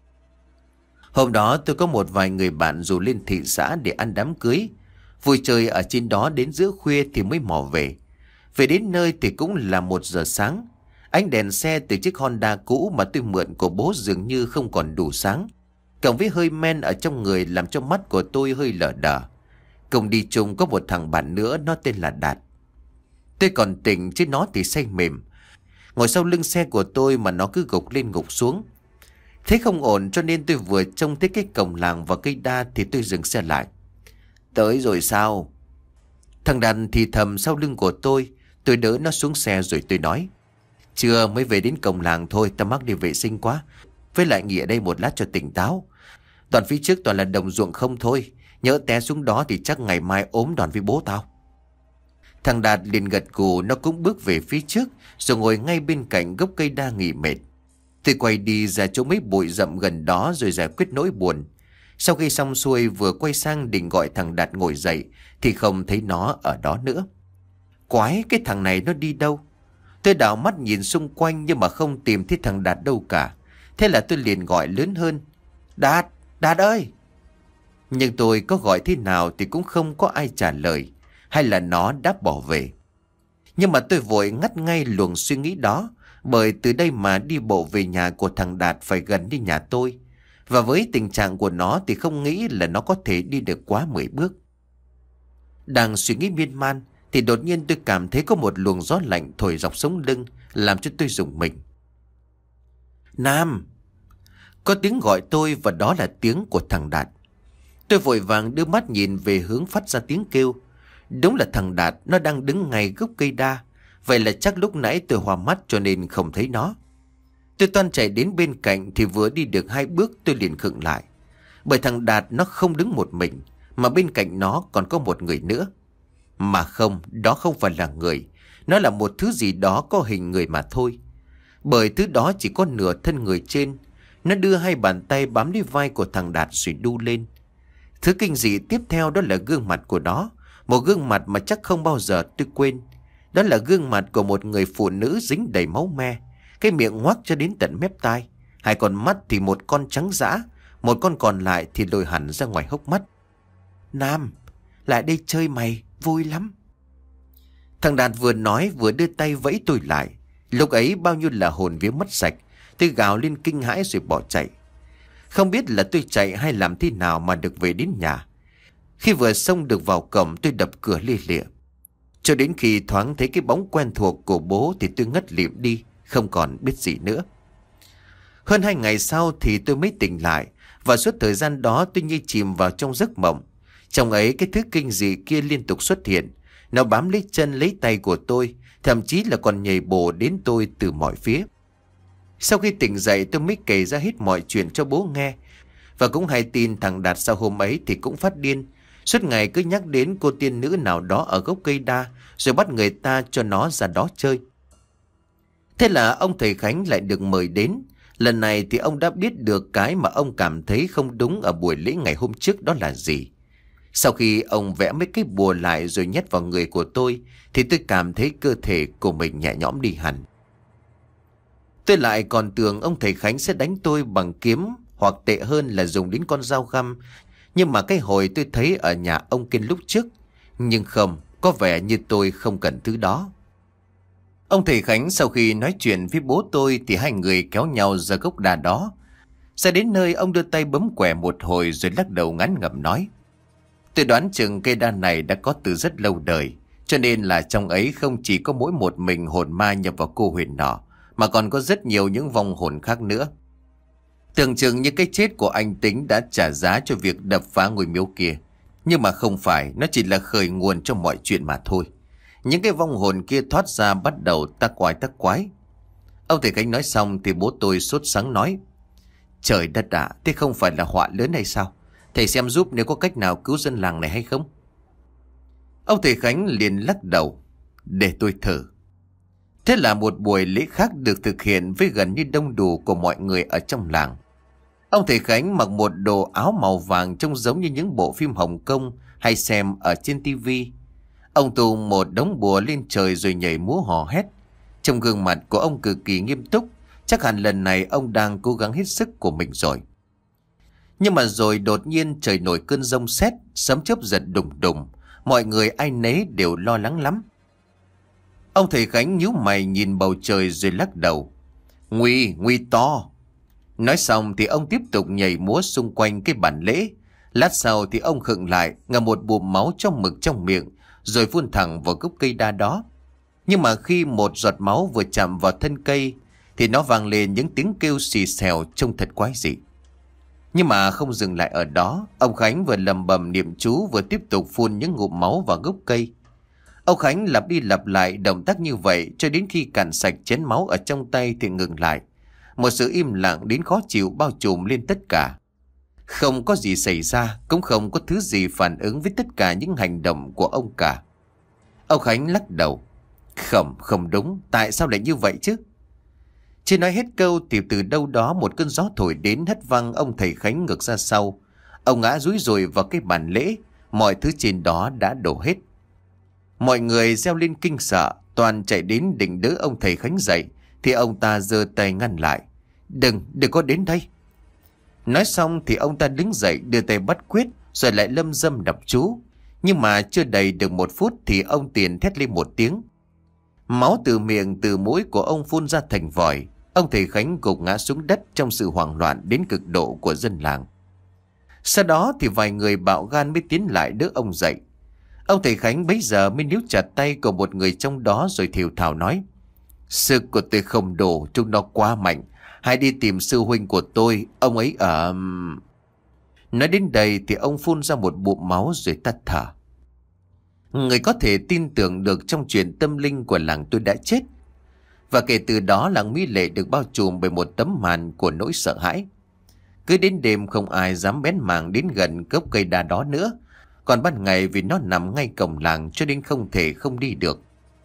Hôm đó tôi có một vài người bạn rủ lên thị xã để ăn đám cưới. Vui chơi ở trên đó đến giữa khuya thì mới mò về. Về đến nơi thì cũng là một giờ sáng. Ánh đèn xe từ chiếc Honda cũ mà tôi mượn của bố dường như không còn đủ sáng. Cộng với hơi men ở trong người làm cho mắt của tôi hơi lờ đờ. Cùng đi chung có một thằng bạn nữa, nó tên là Đạt. Tôi còn tỉnh chứ nó thì say mềm. Ngồi sau lưng xe của tôi mà nó cứ gục lên gục xuống. Thế không ổn cho nên tôi vừa trông thấy cái cổng làng và cây đa thì tôi dừng xe lại. Tới rồi sao? Thằng Đạt thì thầm sau lưng của tôi. Tôi đỡ nó xuống xe rồi tôi nói. Chưa, mới về đến cổng làng thôi, tao mắc đi vệ sinh quá. Với lại nghỉ ở đây một lát cho tỉnh táo. Toàn phía trước toàn là đồng ruộng không thôi. Nhỡ té xuống đó thì chắc ngày mai ốm đòn với bố tao. Thằng Đạt liền gật gù, nó cũng bước về phía trước rồi ngồi ngay bên cạnh gốc cây đa nghỉ mệt. Tôi quay đi ra chỗ mấy bụi rậm gần đó rồi giải quyết nỗi buồn. Sau khi xong xuôi vừa quay sang định gọi thằng Đạt ngồi dậy thì không thấy nó ở đó nữa. Quái, cái thằng này nó đi đâu? Tôi đảo mắt nhìn xung quanh nhưng mà không tìm thấy thằng Đạt đâu cả. Thế là tôi liền gọi lớn hơn. Đạt, Đạt ơi! Nhưng tôi có gọi thế nào thì cũng không có ai trả lời. Hay là nó đã bỏ về. Nhưng mà tôi vội ngắt ngay luồng suy nghĩ đó. Bởi từ đây mà đi bộ về nhà của thằng Đạt phải gần đi nhà tôi. Và với tình trạng của nó thì không nghĩ là nó có thể đi được quá mười bước. Đang suy nghĩ miên man thì đột nhiên tôi cảm thấy có một luồng gió lạnh thổi dọc sống lưng, làm cho tôi rùng mình. Nam! Có tiếng gọi tôi và đó là tiếng của thằng Đạt. Tôi vội vàng đưa mắt nhìn về hướng phát ra tiếng kêu. Đúng là thằng Đạt, nó đang đứng ngay gốc cây đa. Vậy là chắc lúc nãy tôi hoa mắt cho nên không thấy nó. Tôi toan chạy đến bên cạnh thì vừa đi được hai bước tôi liền khựng lại. Bởi thằng Đạt nó không đứng một mình, mà bên cạnh nó còn có một người nữa. Mà không, đó không phải là người. Nó là một thứ gì đó có hình người mà thôi. Bởi thứ đó chỉ có nửa thân người trên. Nó đưa hai bàn tay bám lấy vai của thằng Đạt rồi đu lên. Thứ kinh dị tiếp theo đó là gương mặt của nó. Một gương mặt mà chắc không bao giờ tôi quên. Đó là gương mặt của một người phụ nữ dính đầy máu me. Cái miệng ngoác cho đến tận mép tai. Hai con mắt thì một con trắng dã, một con còn lại thì lồi hẳn ra ngoài hốc mắt. Nam, lại đây chơi mày, vui lắm. Thằng Đạt vừa nói vừa đưa tay vẫy tôi lại. Lúc ấy bao nhiêu là hồn vía mất sạch. Tôi gào lên kinh hãi rồi bỏ chạy. Không biết là tôi chạy hay làm thế nào mà được về đến nhà. Khi vừa xông được vào cổng tôi đập cửa lia lịa. Cho đến khi thoáng thấy cái bóng quen thuộc của bố thì tôi ngất lịm đi, không còn biết gì nữa. Hơn hai ngày sau thì tôi mới tỉnh lại. Và suốt thời gian đó tôi như chìm vào trong giấc mộng. Trong ấy cái thứ kinh dị kia liên tục xuất hiện. Nó bám lấy chân lấy tay của tôi, thậm chí là còn nhảy bổ đến tôi từ mọi phía. Sau khi tỉnh dậy tôi mới kể ra hết mọi chuyện cho bố nghe. Và cũng hay tin thằng Đạt sau hôm ấy thì cũng phát điên. Suốt ngày cứ nhắc đến cô tiên nữ nào đó ở gốc cây đa, rồi bắt người ta cho nó ra đó chơi. Thế là ông thầy Khánh lại được mời đến. Lần này thì ông đã biết được cái mà ông cảm thấy không đúng ở buổi lễ ngày hôm trước đó là gì. Sau khi ông vẽ mấy cái bùa lại rồi nhét vào người của tôi, thì tôi cảm thấy cơ thể của mình nhẹ nhõm đi hẳn. Tôi lại còn tưởng ông thầy Khánh sẽ đánh tôi bằng kiếm, hoặc tệ hơn là dùng đến con dao găm. Nhưng mà cái hồi tôi thấy ở nhà ông Kiên lúc trước. Nhưng không, có vẻ như tôi không cần thứ đó. Ông thầy Khánh sau khi nói chuyện với bố tôi thì hai người kéo nhau ra gốc đa đó. Ra đến nơi ông đưa tay bấm quẻ một hồi rồi lắc đầu ngán ngẩm nói. Tôi đoán chừng cây đa này đã có từ rất lâu đời. Cho nên là trong ấy không chỉ có mỗi một mình hồn ma nhập vào cô Huyền nọ, mà còn có rất nhiều những vong hồn khác nữa. Tưởng chừng như cái chết của anh Tính đã trả giá cho việc đập phá ngôi miếu kia. Nhưng mà không phải, nó chỉ là khởi nguồn cho mọi chuyện mà thôi. Những cái vong hồn kia thoát ra bắt đầu tác oai tác quái. Ông thầy Khánh nói xong thì bố tôi sốt sắng nói. Trời đất ạ, thế không phải là họa lớn hay sao? Thầy xem giúp nếu có cách nào cứu dân làng này hay không. Ông thầy Khánh liền lắc đầu. Để tôi thử. Thế là một buổi lễ khác được thực hiện với gần như đông đủ của mọi người ở trong làng. Ông thầy Khánh mặc một đồ áo màu vàng trông giống như những bộ phim Hồng Kông hay xem ở trên tivi. Ông tung một đống bùa lên trời rồi nhảy múa hò hét. Trong gương mặt của ông cực kỳ nghiêm túc. Chắc hẳn lần này ông đang cố gắng hết sức của mình rồi. Nhưng mà rồi đột nhiên trời nổi cơn giông sét, sấm chớp giật đùng đùng. Mọi người ai nấy đều lo lắng lắm. Ông thầy Khánh nhíu mày nhìn bầu trời rồi lắc đầu. Nguy, nguy to. Nói xong thì ông tiếp tục nhảy múa xung quanh cái bàn lễ. Lát sau thì ông khựng lại, ngậm một bùm máu trong mực trong miệng, rồi phun thẳng vào gốc cây đa đó. Nhưng mà khi một giọt máu vừa chạm vào thân cây thì nó vang lên những tiếng kêu xì xèo trông thật quái dị. Nhưng mà không dừng lại ở đó, ông Khánh vừa lầm bầm niệm chú vừa tiếp tục phun những ngụm máu vào gốc cây. Ông Khánh lặp đi lặp lại động tác như vậy cho đến khi cạn sạch chén máu ở trong tay thì ngừng lại. Một sự im lặng đến khó chịu bao trùm lên tất cả. Không có gì xảy ra, cũng không có thứ gì phản ứng với tất cả những hành động của ông cả. Ông Khánh lắc đầu. Không, không đúng, tại sao lại như vậy chứ? Chưa nói hết câu thì từ đâu đó một cơn gió thổi đến hất văng ông thầy Khánh ngược ra sau. Ông ngã rúi rùi vào cái bàn lễ, mọi thứ trên đó đã đổ hết. Mọi người reo lên kinh sợ, toàn chạy đến định đỡ ông thầy Khánh dậy, thì ông ta giơ tay ngăn lại. Đừng, đừng có đến đây. Nói xong thì ông ta đứng dậy đưa tay bắt quyết, rồi lại lâm dâm đọc chú. Nhưng mà chưa đầy được một phút thì ông Tiền thét lên một tiếng. Máu từ miệng từ mũi của ông phun ra thành vòi. Ông thầy Khánh gục ngã xuống đất trong sự hoảng loạn đến cực độ của dân làng. Sau đó thì vài người bạo gan mới tiến lại đỡ ông dậy. Ông thầy Khánh bấy giờ mới níu chặt tay của một người trong đó rồi thều thào nói. Sức của tôi không đủ, chúng nó quá mạnh. Hãy đi tìm sư huynh của tôi, ông ấy ở... Nói đến đây thì ông phun ra một bụm máu rồi tắt thở. Người có thể tin tưởng được trong chuyện tâm linh của làng tôi đã chết. Và kể từ đó làng Mỹ Lệ được bao trùm bởi một tấm màn của nỗi sợ hãi. Cứ đến đêm không ai dám bén mảng đến gần gốc cây đa đó nữa. Còn ban ngày vì nó nằm ngay cổng làng cho nên không thể không đi được.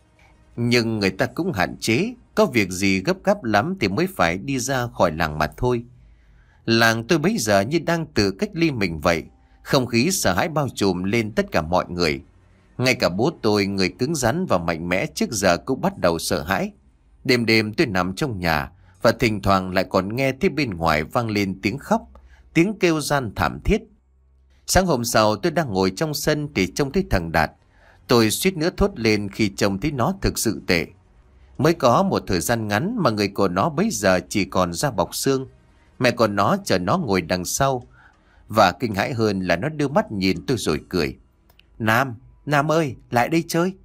Nhưng người ta cũng hạn chế, có việc gì gấp gáp lắm thì mới phải đi ra khỏi làng mà thôi. Làng tôi bấy giờ như đang tự cách ly mình vậy. Không khí sợ hãi bao trùm lên tất cả mọi người. Ngay cả bố tôi, người cứng rắn và mạnh mẽ trước giờ cũng bắt đầu sợ hãi. Đêm đêm tôi nằm trong nhà và thỉnh thoảng lại còn nghe thấy bên ngoài vang lên tiếng khóc, tiếng kêu gian thảm thiết. Sáng hôm sau tôi đang ngồi trong sân thì trông thấy thằng Đạt. Tôi suýt nữa thốt lên khi trông thấy nó thực sự tệ. Mới có một thời gian ngắn mà người của nó bấy giờ chỉ còn da bọc xương. Mẹ của nó chờ nó ngồi đằng sau. Và kinh hãi hơn là nó đưa mắt nhìn tôi rồi cười. Nam, Nam ơi, lại đây chơi.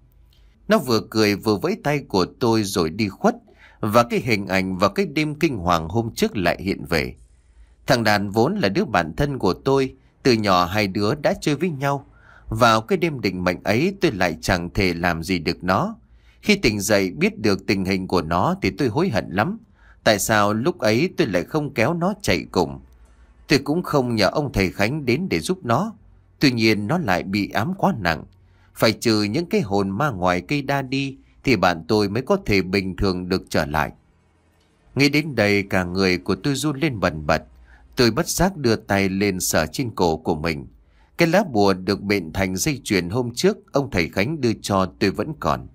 Nó vừa cười vừa vẫy tay của tôi rồi đi khuất. Và cái hình ảnh và cái đêm kinh hoàng hôm trước lại hiện về. Thằng Đàn vốn là đứa bạn thân của tôi. Từ nhỏ hai đứa đã chơi với nhau. Vào cái đêm định mệnh ấy tôi lại chẳng thể làm gì được nó. Khi tỉnh dậy biết được tình hình của nó thì tôi hối hận lắm. Tại sao lúc ấy tôi lại không kéo nó chạy cùng? Tôi cũng không nhờ ông thầy Khánh đến để giúp nó. Tuy nhiên nó lại bị ám quá nặng. Phải trừ những cái hồn ma ngoài cây đa đi thì bạn tôi mới có thể bình thường được trở lại. Nghĩ đến đây cả người của tôi run lên bần bật. Tôi bất giác đưa tay lên sờ trên cổ của mình. Cái lá bùa được bện thành dây chuyền hôm trước ông thầy Khánh đưa cho tôi vẫn còn.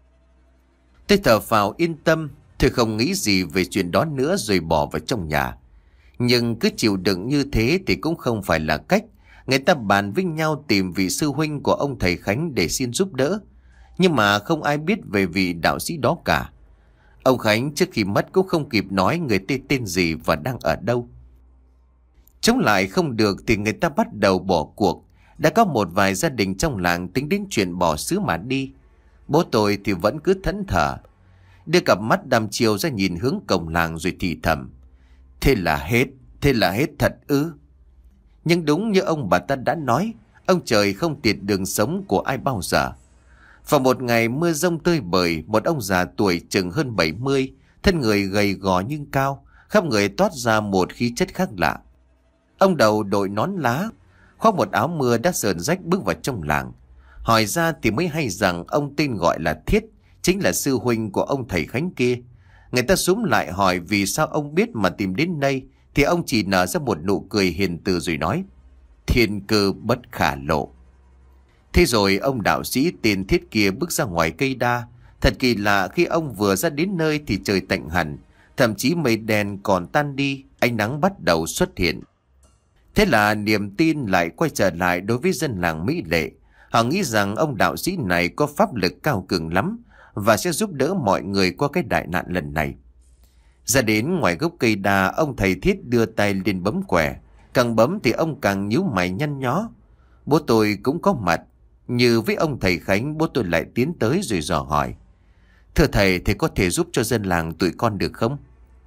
Tôi thở phào yên tâm. Tôi không nghĩ gì về chuyện đó nữa rồi bỏ vào trong nhà. Nhưng cứ chịu đựng như thế thì cũng không phải là cách. Người ta bàn với nhau tìm vị sư huynh của ông thầy Khánh để xin giúp đỡ. Nhưng mà không ai biết về vị đạo sĩ đó cả. Ông Khánh trước khi mất cũng không kịp nói người tên tên gì và đang ở đâu. Chống lại không được thì người ta bắt đầu bỏ cuộc. Đã có một vài gia đình trong làng tính đến chuyện bỏ xứ mà đi. Bố tôi thì vẫn cứ thẫn thờ, đưa cặp mắt đăm chiều ra nhìn hướng cổng làng rồi thì thầm. Thế là hết, thế là hết thật ư? Nhưng đúng như ông bà ta đã nói, ông trời không tiệt đường sống của ai bao giờ. Vào một ngày mưa giông tơi bời, một ông già tuổi chừng hơn bảy mươi, thân người gầy gò nhưng cao, khắp người toát ra một khí chất khác lạ. Ông đầu đội nón lá, khoác một áo mưa đã sờn rách bước vào trong làng. Hỏi ra thì mới hay rằng ông tên gọi là Thiết, chính là sư huynh của ông thầy Khánh kia. Người ta xúm lại hỏi vì sao ông biết mà tìm đến đây, thì ông chỉ nở ra một nụ cười hiền từ rồi nói: thiên cơ bất khả lộ. Thế rồi ông đạo sĩ tên Thiết kia bước ra ngoài cây đa. Thật kỳ lạ, khi ông vừa ra đến nơi thì trời tạnh hẳn, thậm chí mây đen còn tan đi, ánh nắng bắt đầu xuất hiện. Thế là niềm tin lại quay trở lại đối với dân làng Mỹ Lệ. Họ nghĩ rằng ông đạo sĩ này có pháp lực cao cường lắm và sẽ giúp đỡ mọi người qua cái đại nạn lần này. Ra đến ngoài gốc cây đa, ông thầy Thiết đưa tay lên bấm quẻ. Càng bấm thì ông càng nhíu mày nhăn nhó. Bố tôi cũng có mặt. Như với ông thầy Khánh, bố tôi lại tiến tới rồi dò hỏi: thưa thầy, thầy có thể giúp cho dân làng tụi con được không?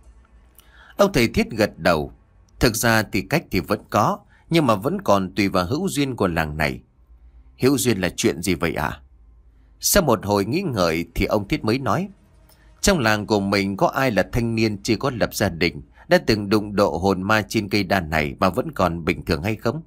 Ông thầy Thiết gật đầu. Thực ra thì cách thì vẫn có, nhưng mà vẫn còn tùy vào hữu duyên của làng này. Hữu duyên là chuyện gì vậy ạ? Sau một hồi nghĩ ngợi thì ông Thiết mới nói: trong làng của mình có ai là thanh niên chưa có lập gia đình, đã từng đụng độ hồn ma trên cây đa này mà vẫn còn bình thường hay không?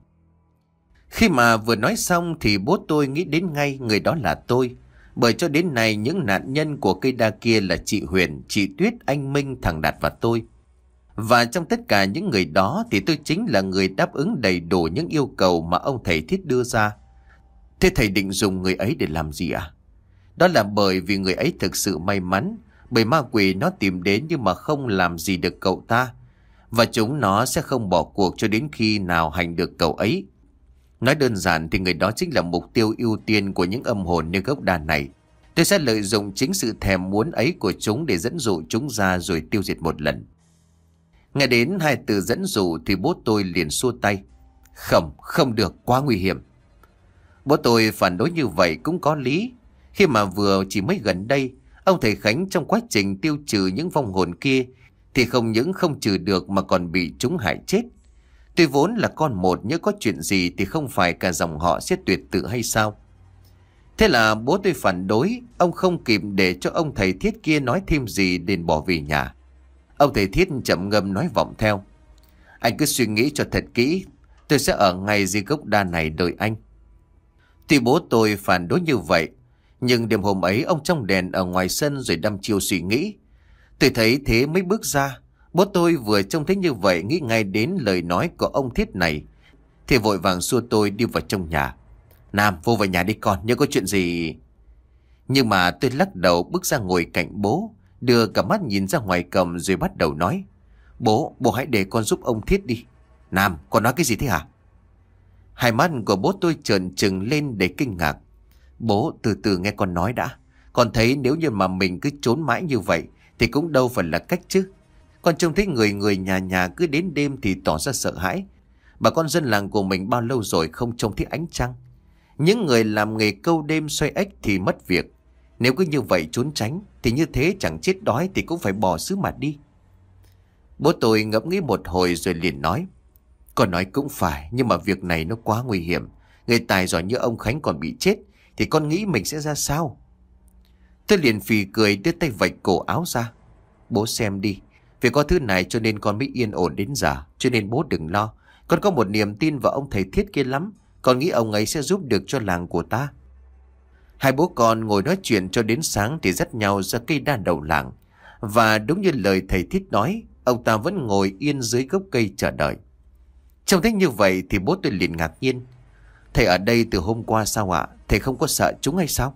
Khi mà vừa nói xong thì bố tôi nghĩ đến ngay người đó là tôi. Bởi cho đến nay những nạn nhân của cây đa kia là chị Huyền, chị Tuyết, anh Minh, thằng Đạt và tôi. Và trong tất cả những người đó thì tôi chính là người đáp ứng đầy đủ những yêu cầu mà ông thầy Thiết đưa ra. Thế thầy định dùng người ấy để làm gì à? Đó là bởi vì người ấy thực sự may mắn, bởi ma quỷ nó tìm đến nhưng mà không làm gì được cậu ta. Và chúng nó sẽ không bỏ cuộc cho đến khi nào hành được cậu ấy. Nói đơn giản thì người đó chính là mục tiêu ưu tiên của những âm hồn như gốc đa này. Tôi sẽ lợi dụng chính sự thèm muốn ấy của chúng để dẫn dụ chúng ra rồi tiêu diệt một lần. Nghe đến hai từ dẫn dụ thì bố tôi liền xua tay: không, không được, quá nguy hiểm. Bố tôi phản đối như vậy cũng có lý. Khi mà vừa chỉ mới gần đây, ông thầy Khánh trong quá trình tiêu trừ những vong hồn kia thì không những không trừ được mà còn bị chúng hại chết. Tuy vốn là con một, nhớ có chuyện gì thì không phải cả dòng họ sẽ tuyệt tự hay sao? Thế là bố tôi phản đối. Ông không kịp để cho ông thầy Thiết kia nói thêm gì liền bỏ về nhà. Ông thầy Thiết chậm ngâm nói vọng theo: anh cứ suy nghĩ cho thật kỹ, tôi sẽ ở ngay dưới gốc đa này đợi anh. Tuy bố tôi phản đối như vậy, nhưng đêm hôm ấy ông trong đèn ở ngoài sân rồi đăm chiêu suy nghĩ. Tôi thấy thế mới bước ra. Bố tôi vừa trông thấy như vậy nghĩ ngay đến lời nói của ông Thiết này thì vội vàng xua tôi đi vào trong nhà. Nam, vô vào nhà đi con, nhớ có chuyện gì. Nhưng mà tôi lắc đầu bước ra ngồi cạnh bố, đưa cả mắt nhìn ra ngoài cầm rồi bắt đầu nói: Bố, bố hãy để con giúp ông Thiết đi. Nam, con nói cái gì thế hả? Hai mắt của bố tôi trợn trừng lên để kinh ngạc. Bố, từ từ nghe con nói đã. Con thấy nếu như mà mình cứ trốn mãi như vậy thì cũng đâu phải là cách chứ. Con trông thấy người người nhà nhà cứ đến đêm thì tỏ ra sợ hãi. Bà con dân làng của mình bao lâu rồi không trông thấy ánh trăng. Những người làm nghề câu đêm xoay ếch thì mất việc. Nếu cứ như vậy trốn tránh thì như thế chẳng chết đói thì cũng phải bỏ xứ mà đi. Bố tôi ngẫm nghĩ một hồi rồi liền nói: Con nói cũng phải, nhưng mà việc này nó quá nguy hiểm. Người tài giỏi như ông Khánh còn bị chết thì con nghĩ mình sẽ ra sao? Tôi liền phì cười đưa tay vạch cổ áo ra. Bố xem đi, vì có thứ này cho nên con mới yên ổn đến giờ. Cho nên bố đừng lo. Con có một niềm tin vào ông thầy Thiết kia lắm. Con nghĩ ông ấy sẽ giúp được cho làng của ta. Hai bố con ngồi nói chuyện cho đến sáng thì dắt nhau ra cây đa đầu làng. Và đúng như lời thầy Thiết nói, ông ta vẫn ngồi yên dưới gốc cây chờ đợi. Trông thấy như vậy thì bố tôi liền ngạc nhiên. Thầy ở đây từ hôm qua sao ạ? Thầy không có sợ chúng hay sao?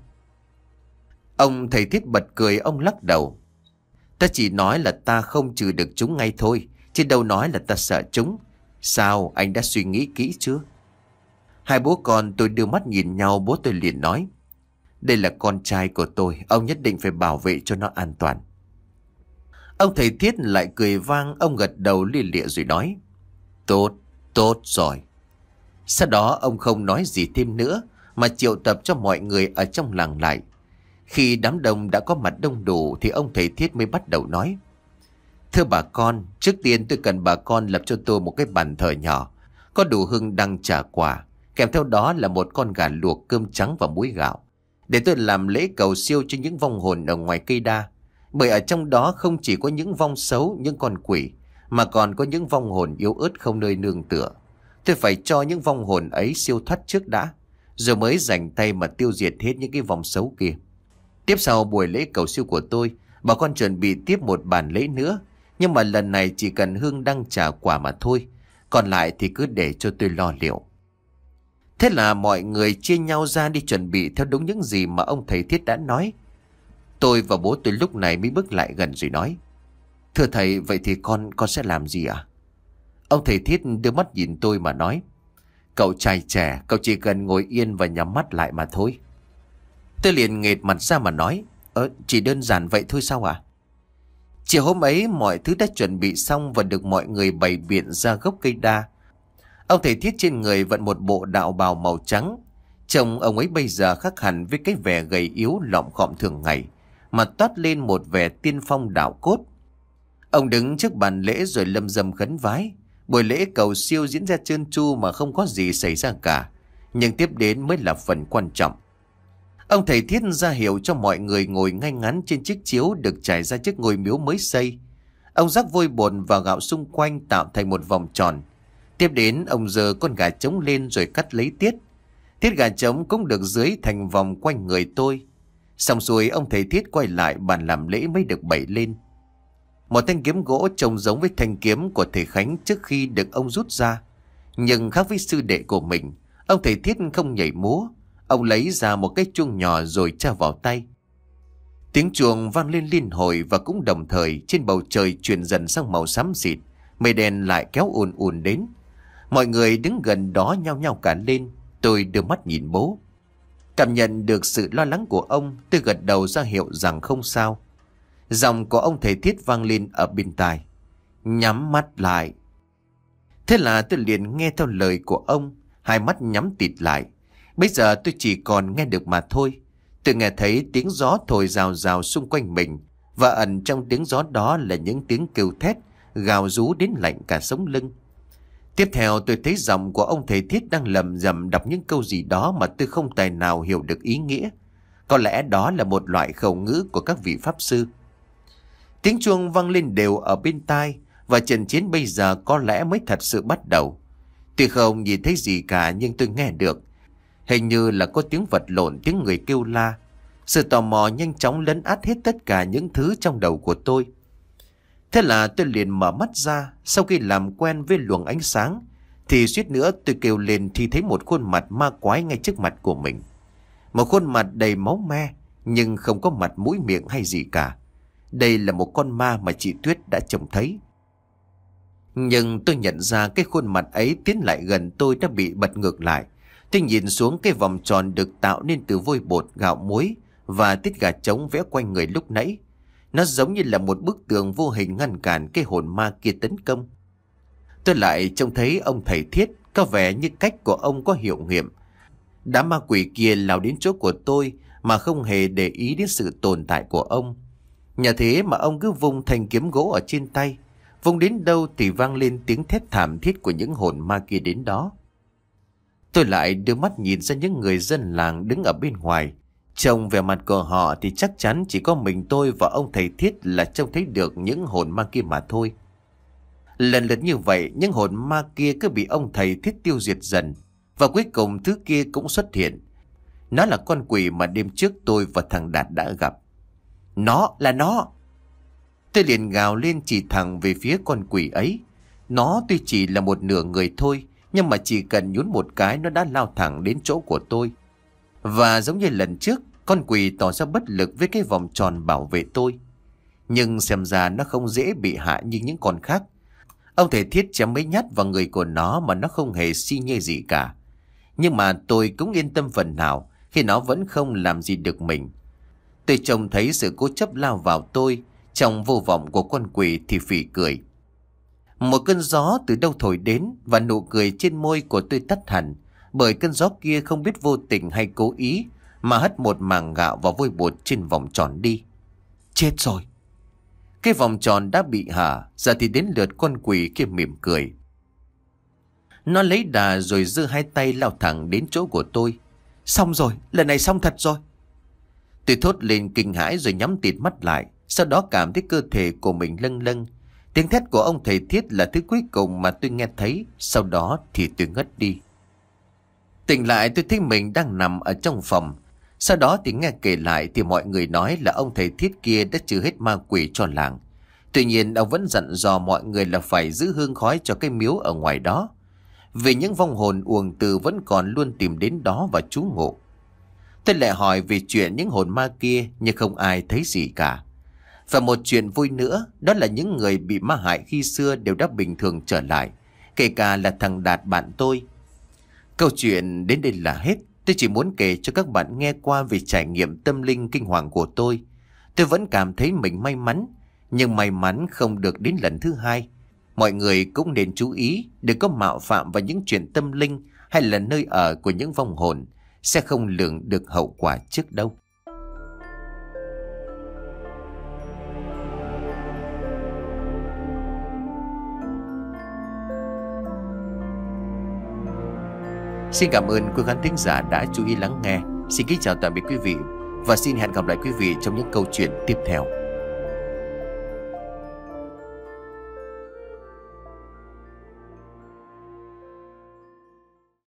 Ông thầy Thiết bật cười, ông lắc đầu. Ta chỉ nói là ta không trừ được chúng ngay thôi, chứ đâu nói là ta sợ chúng. Sao, anh đã suy nghĩ kỹ chưa? Hai bố con tôi đưa mắt nhìn nhau, bố tôi liền nói: Đây là con trai của tôi, ông nhất định phải bảo vệ cho nó an toàn. Ông thầy Thiết lại cười vang, ông gật đầu lia lịa rồi nói: Tốt, tốt rồi. Sau đó ông không nói gì thêm nữa mà triệu tập cho mọi người ở trong làng lại. Khi đám đông đã có mặt đông đủ thì ông thầy Thiết mới bắt đầu nói: Thưa bà con, trước tiên tôi cần bà con lập cho tôi một cái bàn thờ nhỏ, có đủ hương đăng trà quả, kèm theo đó là một con gà luộc, cơm trắng và muối gạo, để tôi làm lễ cầu siêu cho những vong hồn ở ngoài cây đa. Bởi ở trong đó không chỉ có những vong xấu, những con quỷ, mà còn có những vong hồn yếu ớt không nơi nương tựa. Tôi phải cho những vong hồn ấy siêu thoát trước đã, rồi mới dành tay mà tiêu diệt hết những cái vong xấu kia. Tiếp sau buổi lễ cầu siêu của tôi, bà con chuẩn bị tiếp một bàn lễ nữa, nhưng mà lần này chỉ cần hương đăng trà quả mà thôi, còn lại thì cứ để cho tôi lo liệu. Thế là mọi người chia nhau ra đi chuẩn bị theo đúng những gì mà ông thầy Thiết đã nói. Tôi và bố tôi lúc này mới bước lại gần rồi nói: "Thưa thầy, vậy thì con con sẽ làm gì ạ?" Ông thầy Thiết đưa mắt nhìn tôi mà nói: "Cậu trai trẻ, cậu chỉ cần ngồi yên và nhắm mắt lại mà thôi." Tôi liền nghệt mặt ra mà nói: Ờ, chỉ đơn giản vậy thôi sao ạ?" Chiều hôm ấy mọi thứ đã chuẩn bị xong và được mọi người bày biện ra gốc cây đa. Ông thầy Thiết trên người vận một bộ đạo bào màu trắng. Trông ông ấy bây giờ khác hẳn với cái vẻ gầy yếu lọm khọm thường ngày, mà toát lên một vẻ tiên phong đạo cốt. Ông đứng trước bàn lễ rồi lâm dâm khấn vái. Buổi lễ cầu siêu diễn ra trơn tru mà không có gì xảy ra cả. Nhưng tiếp đến mới là phần quan trọng. Ông thầy Thiết ra hiệu cho mọi người ngồi ngay ngắn trên chiếc chiếu được trải ra chiếc ngôi miếu mới xây. Ông rắc vôi bột và gạo xung quanh tạo thành một vòng tròn. Tiếp đến ông giơ con gà trống lên rồi cắt lấy tiết. Tiết gà trống cũng được dưới thành vòng quanh người tôi. Xong xuôi ông thầy Thiết quay lại bàn làm lễ mới được bày lên. Một thanh kiếm gỗ trông giống với thanh kiếm của thầy Khánh trước khi được ông rút ra. Nhưng khác với sư đệ của mình, ông thầy Thiết không nhảy múa. Ông lấy ra một cái chuông nhỏ rồi tra vào tay. Tiếng chuông vang lên liên hồi và cũng đồng thời trên bầu trời chuyển dần sang màu xám xịt. Mây đen lại kéo ùn ùn đến. Mọi người đứng gần đó nhao nhao cả lên. Tôi đưa mắt nhìn bố. Cảm nhận được sự lo lắng của ông, tôi gật đầu ra hiệu rằng không sao. Giọng của ông thầy Thiết vang lên ở bên tai: "Nhắm mắt lại." Thế là tôi liền nghe theo lời của ông, hai mắt nhắm tịt lại. Bây giờ tôi chỉ còn nghe được mà thôi. Tôi nghe thấy tiếng gió thổi rào rào xung quanh mình, và ẩn trong tiếng gió đó là những tiếng kêu thét, gào rú đến lạnh cả sống lưng. Tiếp theo tôi thấy giọng của ông thầy Thiết đang lầm rầm đọc những câu gì đó mà tôi không tài nào hiểu được ý nghĩa. Có lẽ đó là một loại khẩu ngữ của các vị pháp sư. Tiếng chuông vang lên đều ở bên tai, và trận chiến bây giờ có lẽ mới thật sự bắt đầu. Tuy không nhìn thấy gì cả nhưng tôi nghe được. Hình như là có tiếng vật lộn, tiếng người kêu la. Sự tò mò nhanh chóng lấn át hết tất cả những thứ trong đầu của tôi. Thế là tôi liền mở mắt ra. Sau khi làm quen với luồng ánh sáng thì suýt nữa tôi kêu lên khi thấy một khuôn mặt ma quái ngay trước mặt của mình. Một khuôn mặt đầy máu me, nhưng không có mặt mũi miệng hay gì cả. Đây là một con ma mà chị Tuyết đã trông thấy. Nhưng tôi nhận ra cái khuôn mặt ấy tiến lại gần tôi đã bị bật ngược lại. Tôi nhìn xuống cái vòng tròn được tạo nên từ vôi bột, gạo muối và tiết gà trống vẽ quanh người lúc nãy. Nó giống như là một bức tường vô hình ngăn cản cái hồn ma kia tấn công. Tôi lại trông thấy ông thầy Thiết, có vẻ như cách của ông có hiệu nghiệm. Đám ma quỷ kia lao đến chỗ của tôi mà không hề để ý đến sự tồn tại của ông. Nhờ thế mà ông cứ vung thanh kiếm gỗ ở trên tay. Vung đến đâu thì vang lên tiếng thét thảm thiết của những hồn ma kia đến đó. Tôi lại đưa mắt nhìn ra những người dân làng đứng ở bên ngoài. Trông vẻ mặt của họ thì chắc chắn chỉ có mình tôi và ông thầy Thiết là trông thấy được những hồn ma kia mà thôi. Lần lượt như vậy, những hồn ma kia cứ bị ông thầy Thiết tiêu diệt dần. Và cuối cùng thứ kia cũng xuất hiện. Nó là con quỷ mà đêm trước tôi và thằng Đạt đã gặp. Nó là nó. Tôi liền gào lên chỉ thẳng về phía con quỷ ấy. Nó tuy chỉ là một nửa người thôi, nhưng mà chỉ cần nhún một cái nó đã lao thẳng đến chỗ của tôi. Và giống như lần trước, con quỷ tỏ ra bất lực với cái vòng tròn bảo vệ tôi. Nhưng xem ra nó không dễ bị hạ như những con khác. Ông thầy Thiết chém mấy nhát vào người của nó mà nó không hề si nhê gì cả. Nhưng mà tôi cũng yên tâm phần nào khi nó vẫn không làm gì được mình. Tôi trông thấy sự cố chấp lao vào tôi. Trong vô vọng của con quỷ thì phỉ cười. Một cơn gió từ đâu thổi đến và nụ cười trên môi của tôi tắt hẳn, bởi cơn gió kia không biết vô tình hay cố ý mà hất một mảng gạo vào vôi bột trên vòng tròn đi. Chết rồi! Cái vòng tròn đã bị hả, giờ thì đến lượt con quỷ kia mỉm cười. Nó lấy đà rồi giơ hai tay lao thẳng đến chỗ của tôi. Xong rồi, lần này xong thật rồi. Tôi thốt lên kinh hãi rồi nhắm tịt mắt lại. Sau đó cảm thấy cơ thể của mình lâng lâng. Tiếng thét của ông thầy Thiết là thứ cuối cùng mà tôi nghe thấy. Sau đó thì tôi ngất đi. Tỉnh lại tôi thấy mình đang nằm ở trong phòng. Sau đó thì nghe kể lại thì mọi người nói là ông thầy Thiết kia đã trừ hết ma quỷ cho làng. Tuy nhiên ông vẫn dặn dò mọi người là phải giữ hương khói cho cái miếu ở ngoài đó, vì những vong hồn uổng từ vẫn còn luôn tìm đến đó và trú ngụ. Tôi lại hỏi về chuyện những hồn ma kia, nhưng không ai thấy gì cả. Và một chuyện vui nữa, đó là những người bị ma hại khi xưa đều đã bình thường trở lại, kể cả là thằng Đạt bạn tôi. Câu chuyện đến đây là hết. Tôi chỉ muốn kể cho các bạn nghe qua về trải nghiệm tâm linh kinh hoàng của tôi. Tôi vẫn cảm thấy mình may mắn, nhưng may mắn không được đến lần thứ hai. Mọi người cũng nên chú ý, đừng có mạo phạm vào những chuyện tâm linh hay là nơi ở của những vong hồn, sẽ không lường được hậu quả trước đâu. Xin cảm ơn quý khán thính giả đã chú ý lắng nghe. Xin kính chào tạm biệt quý vị và xin hẹn gặp lại quý vị trong những câu chuyện tiếp theo.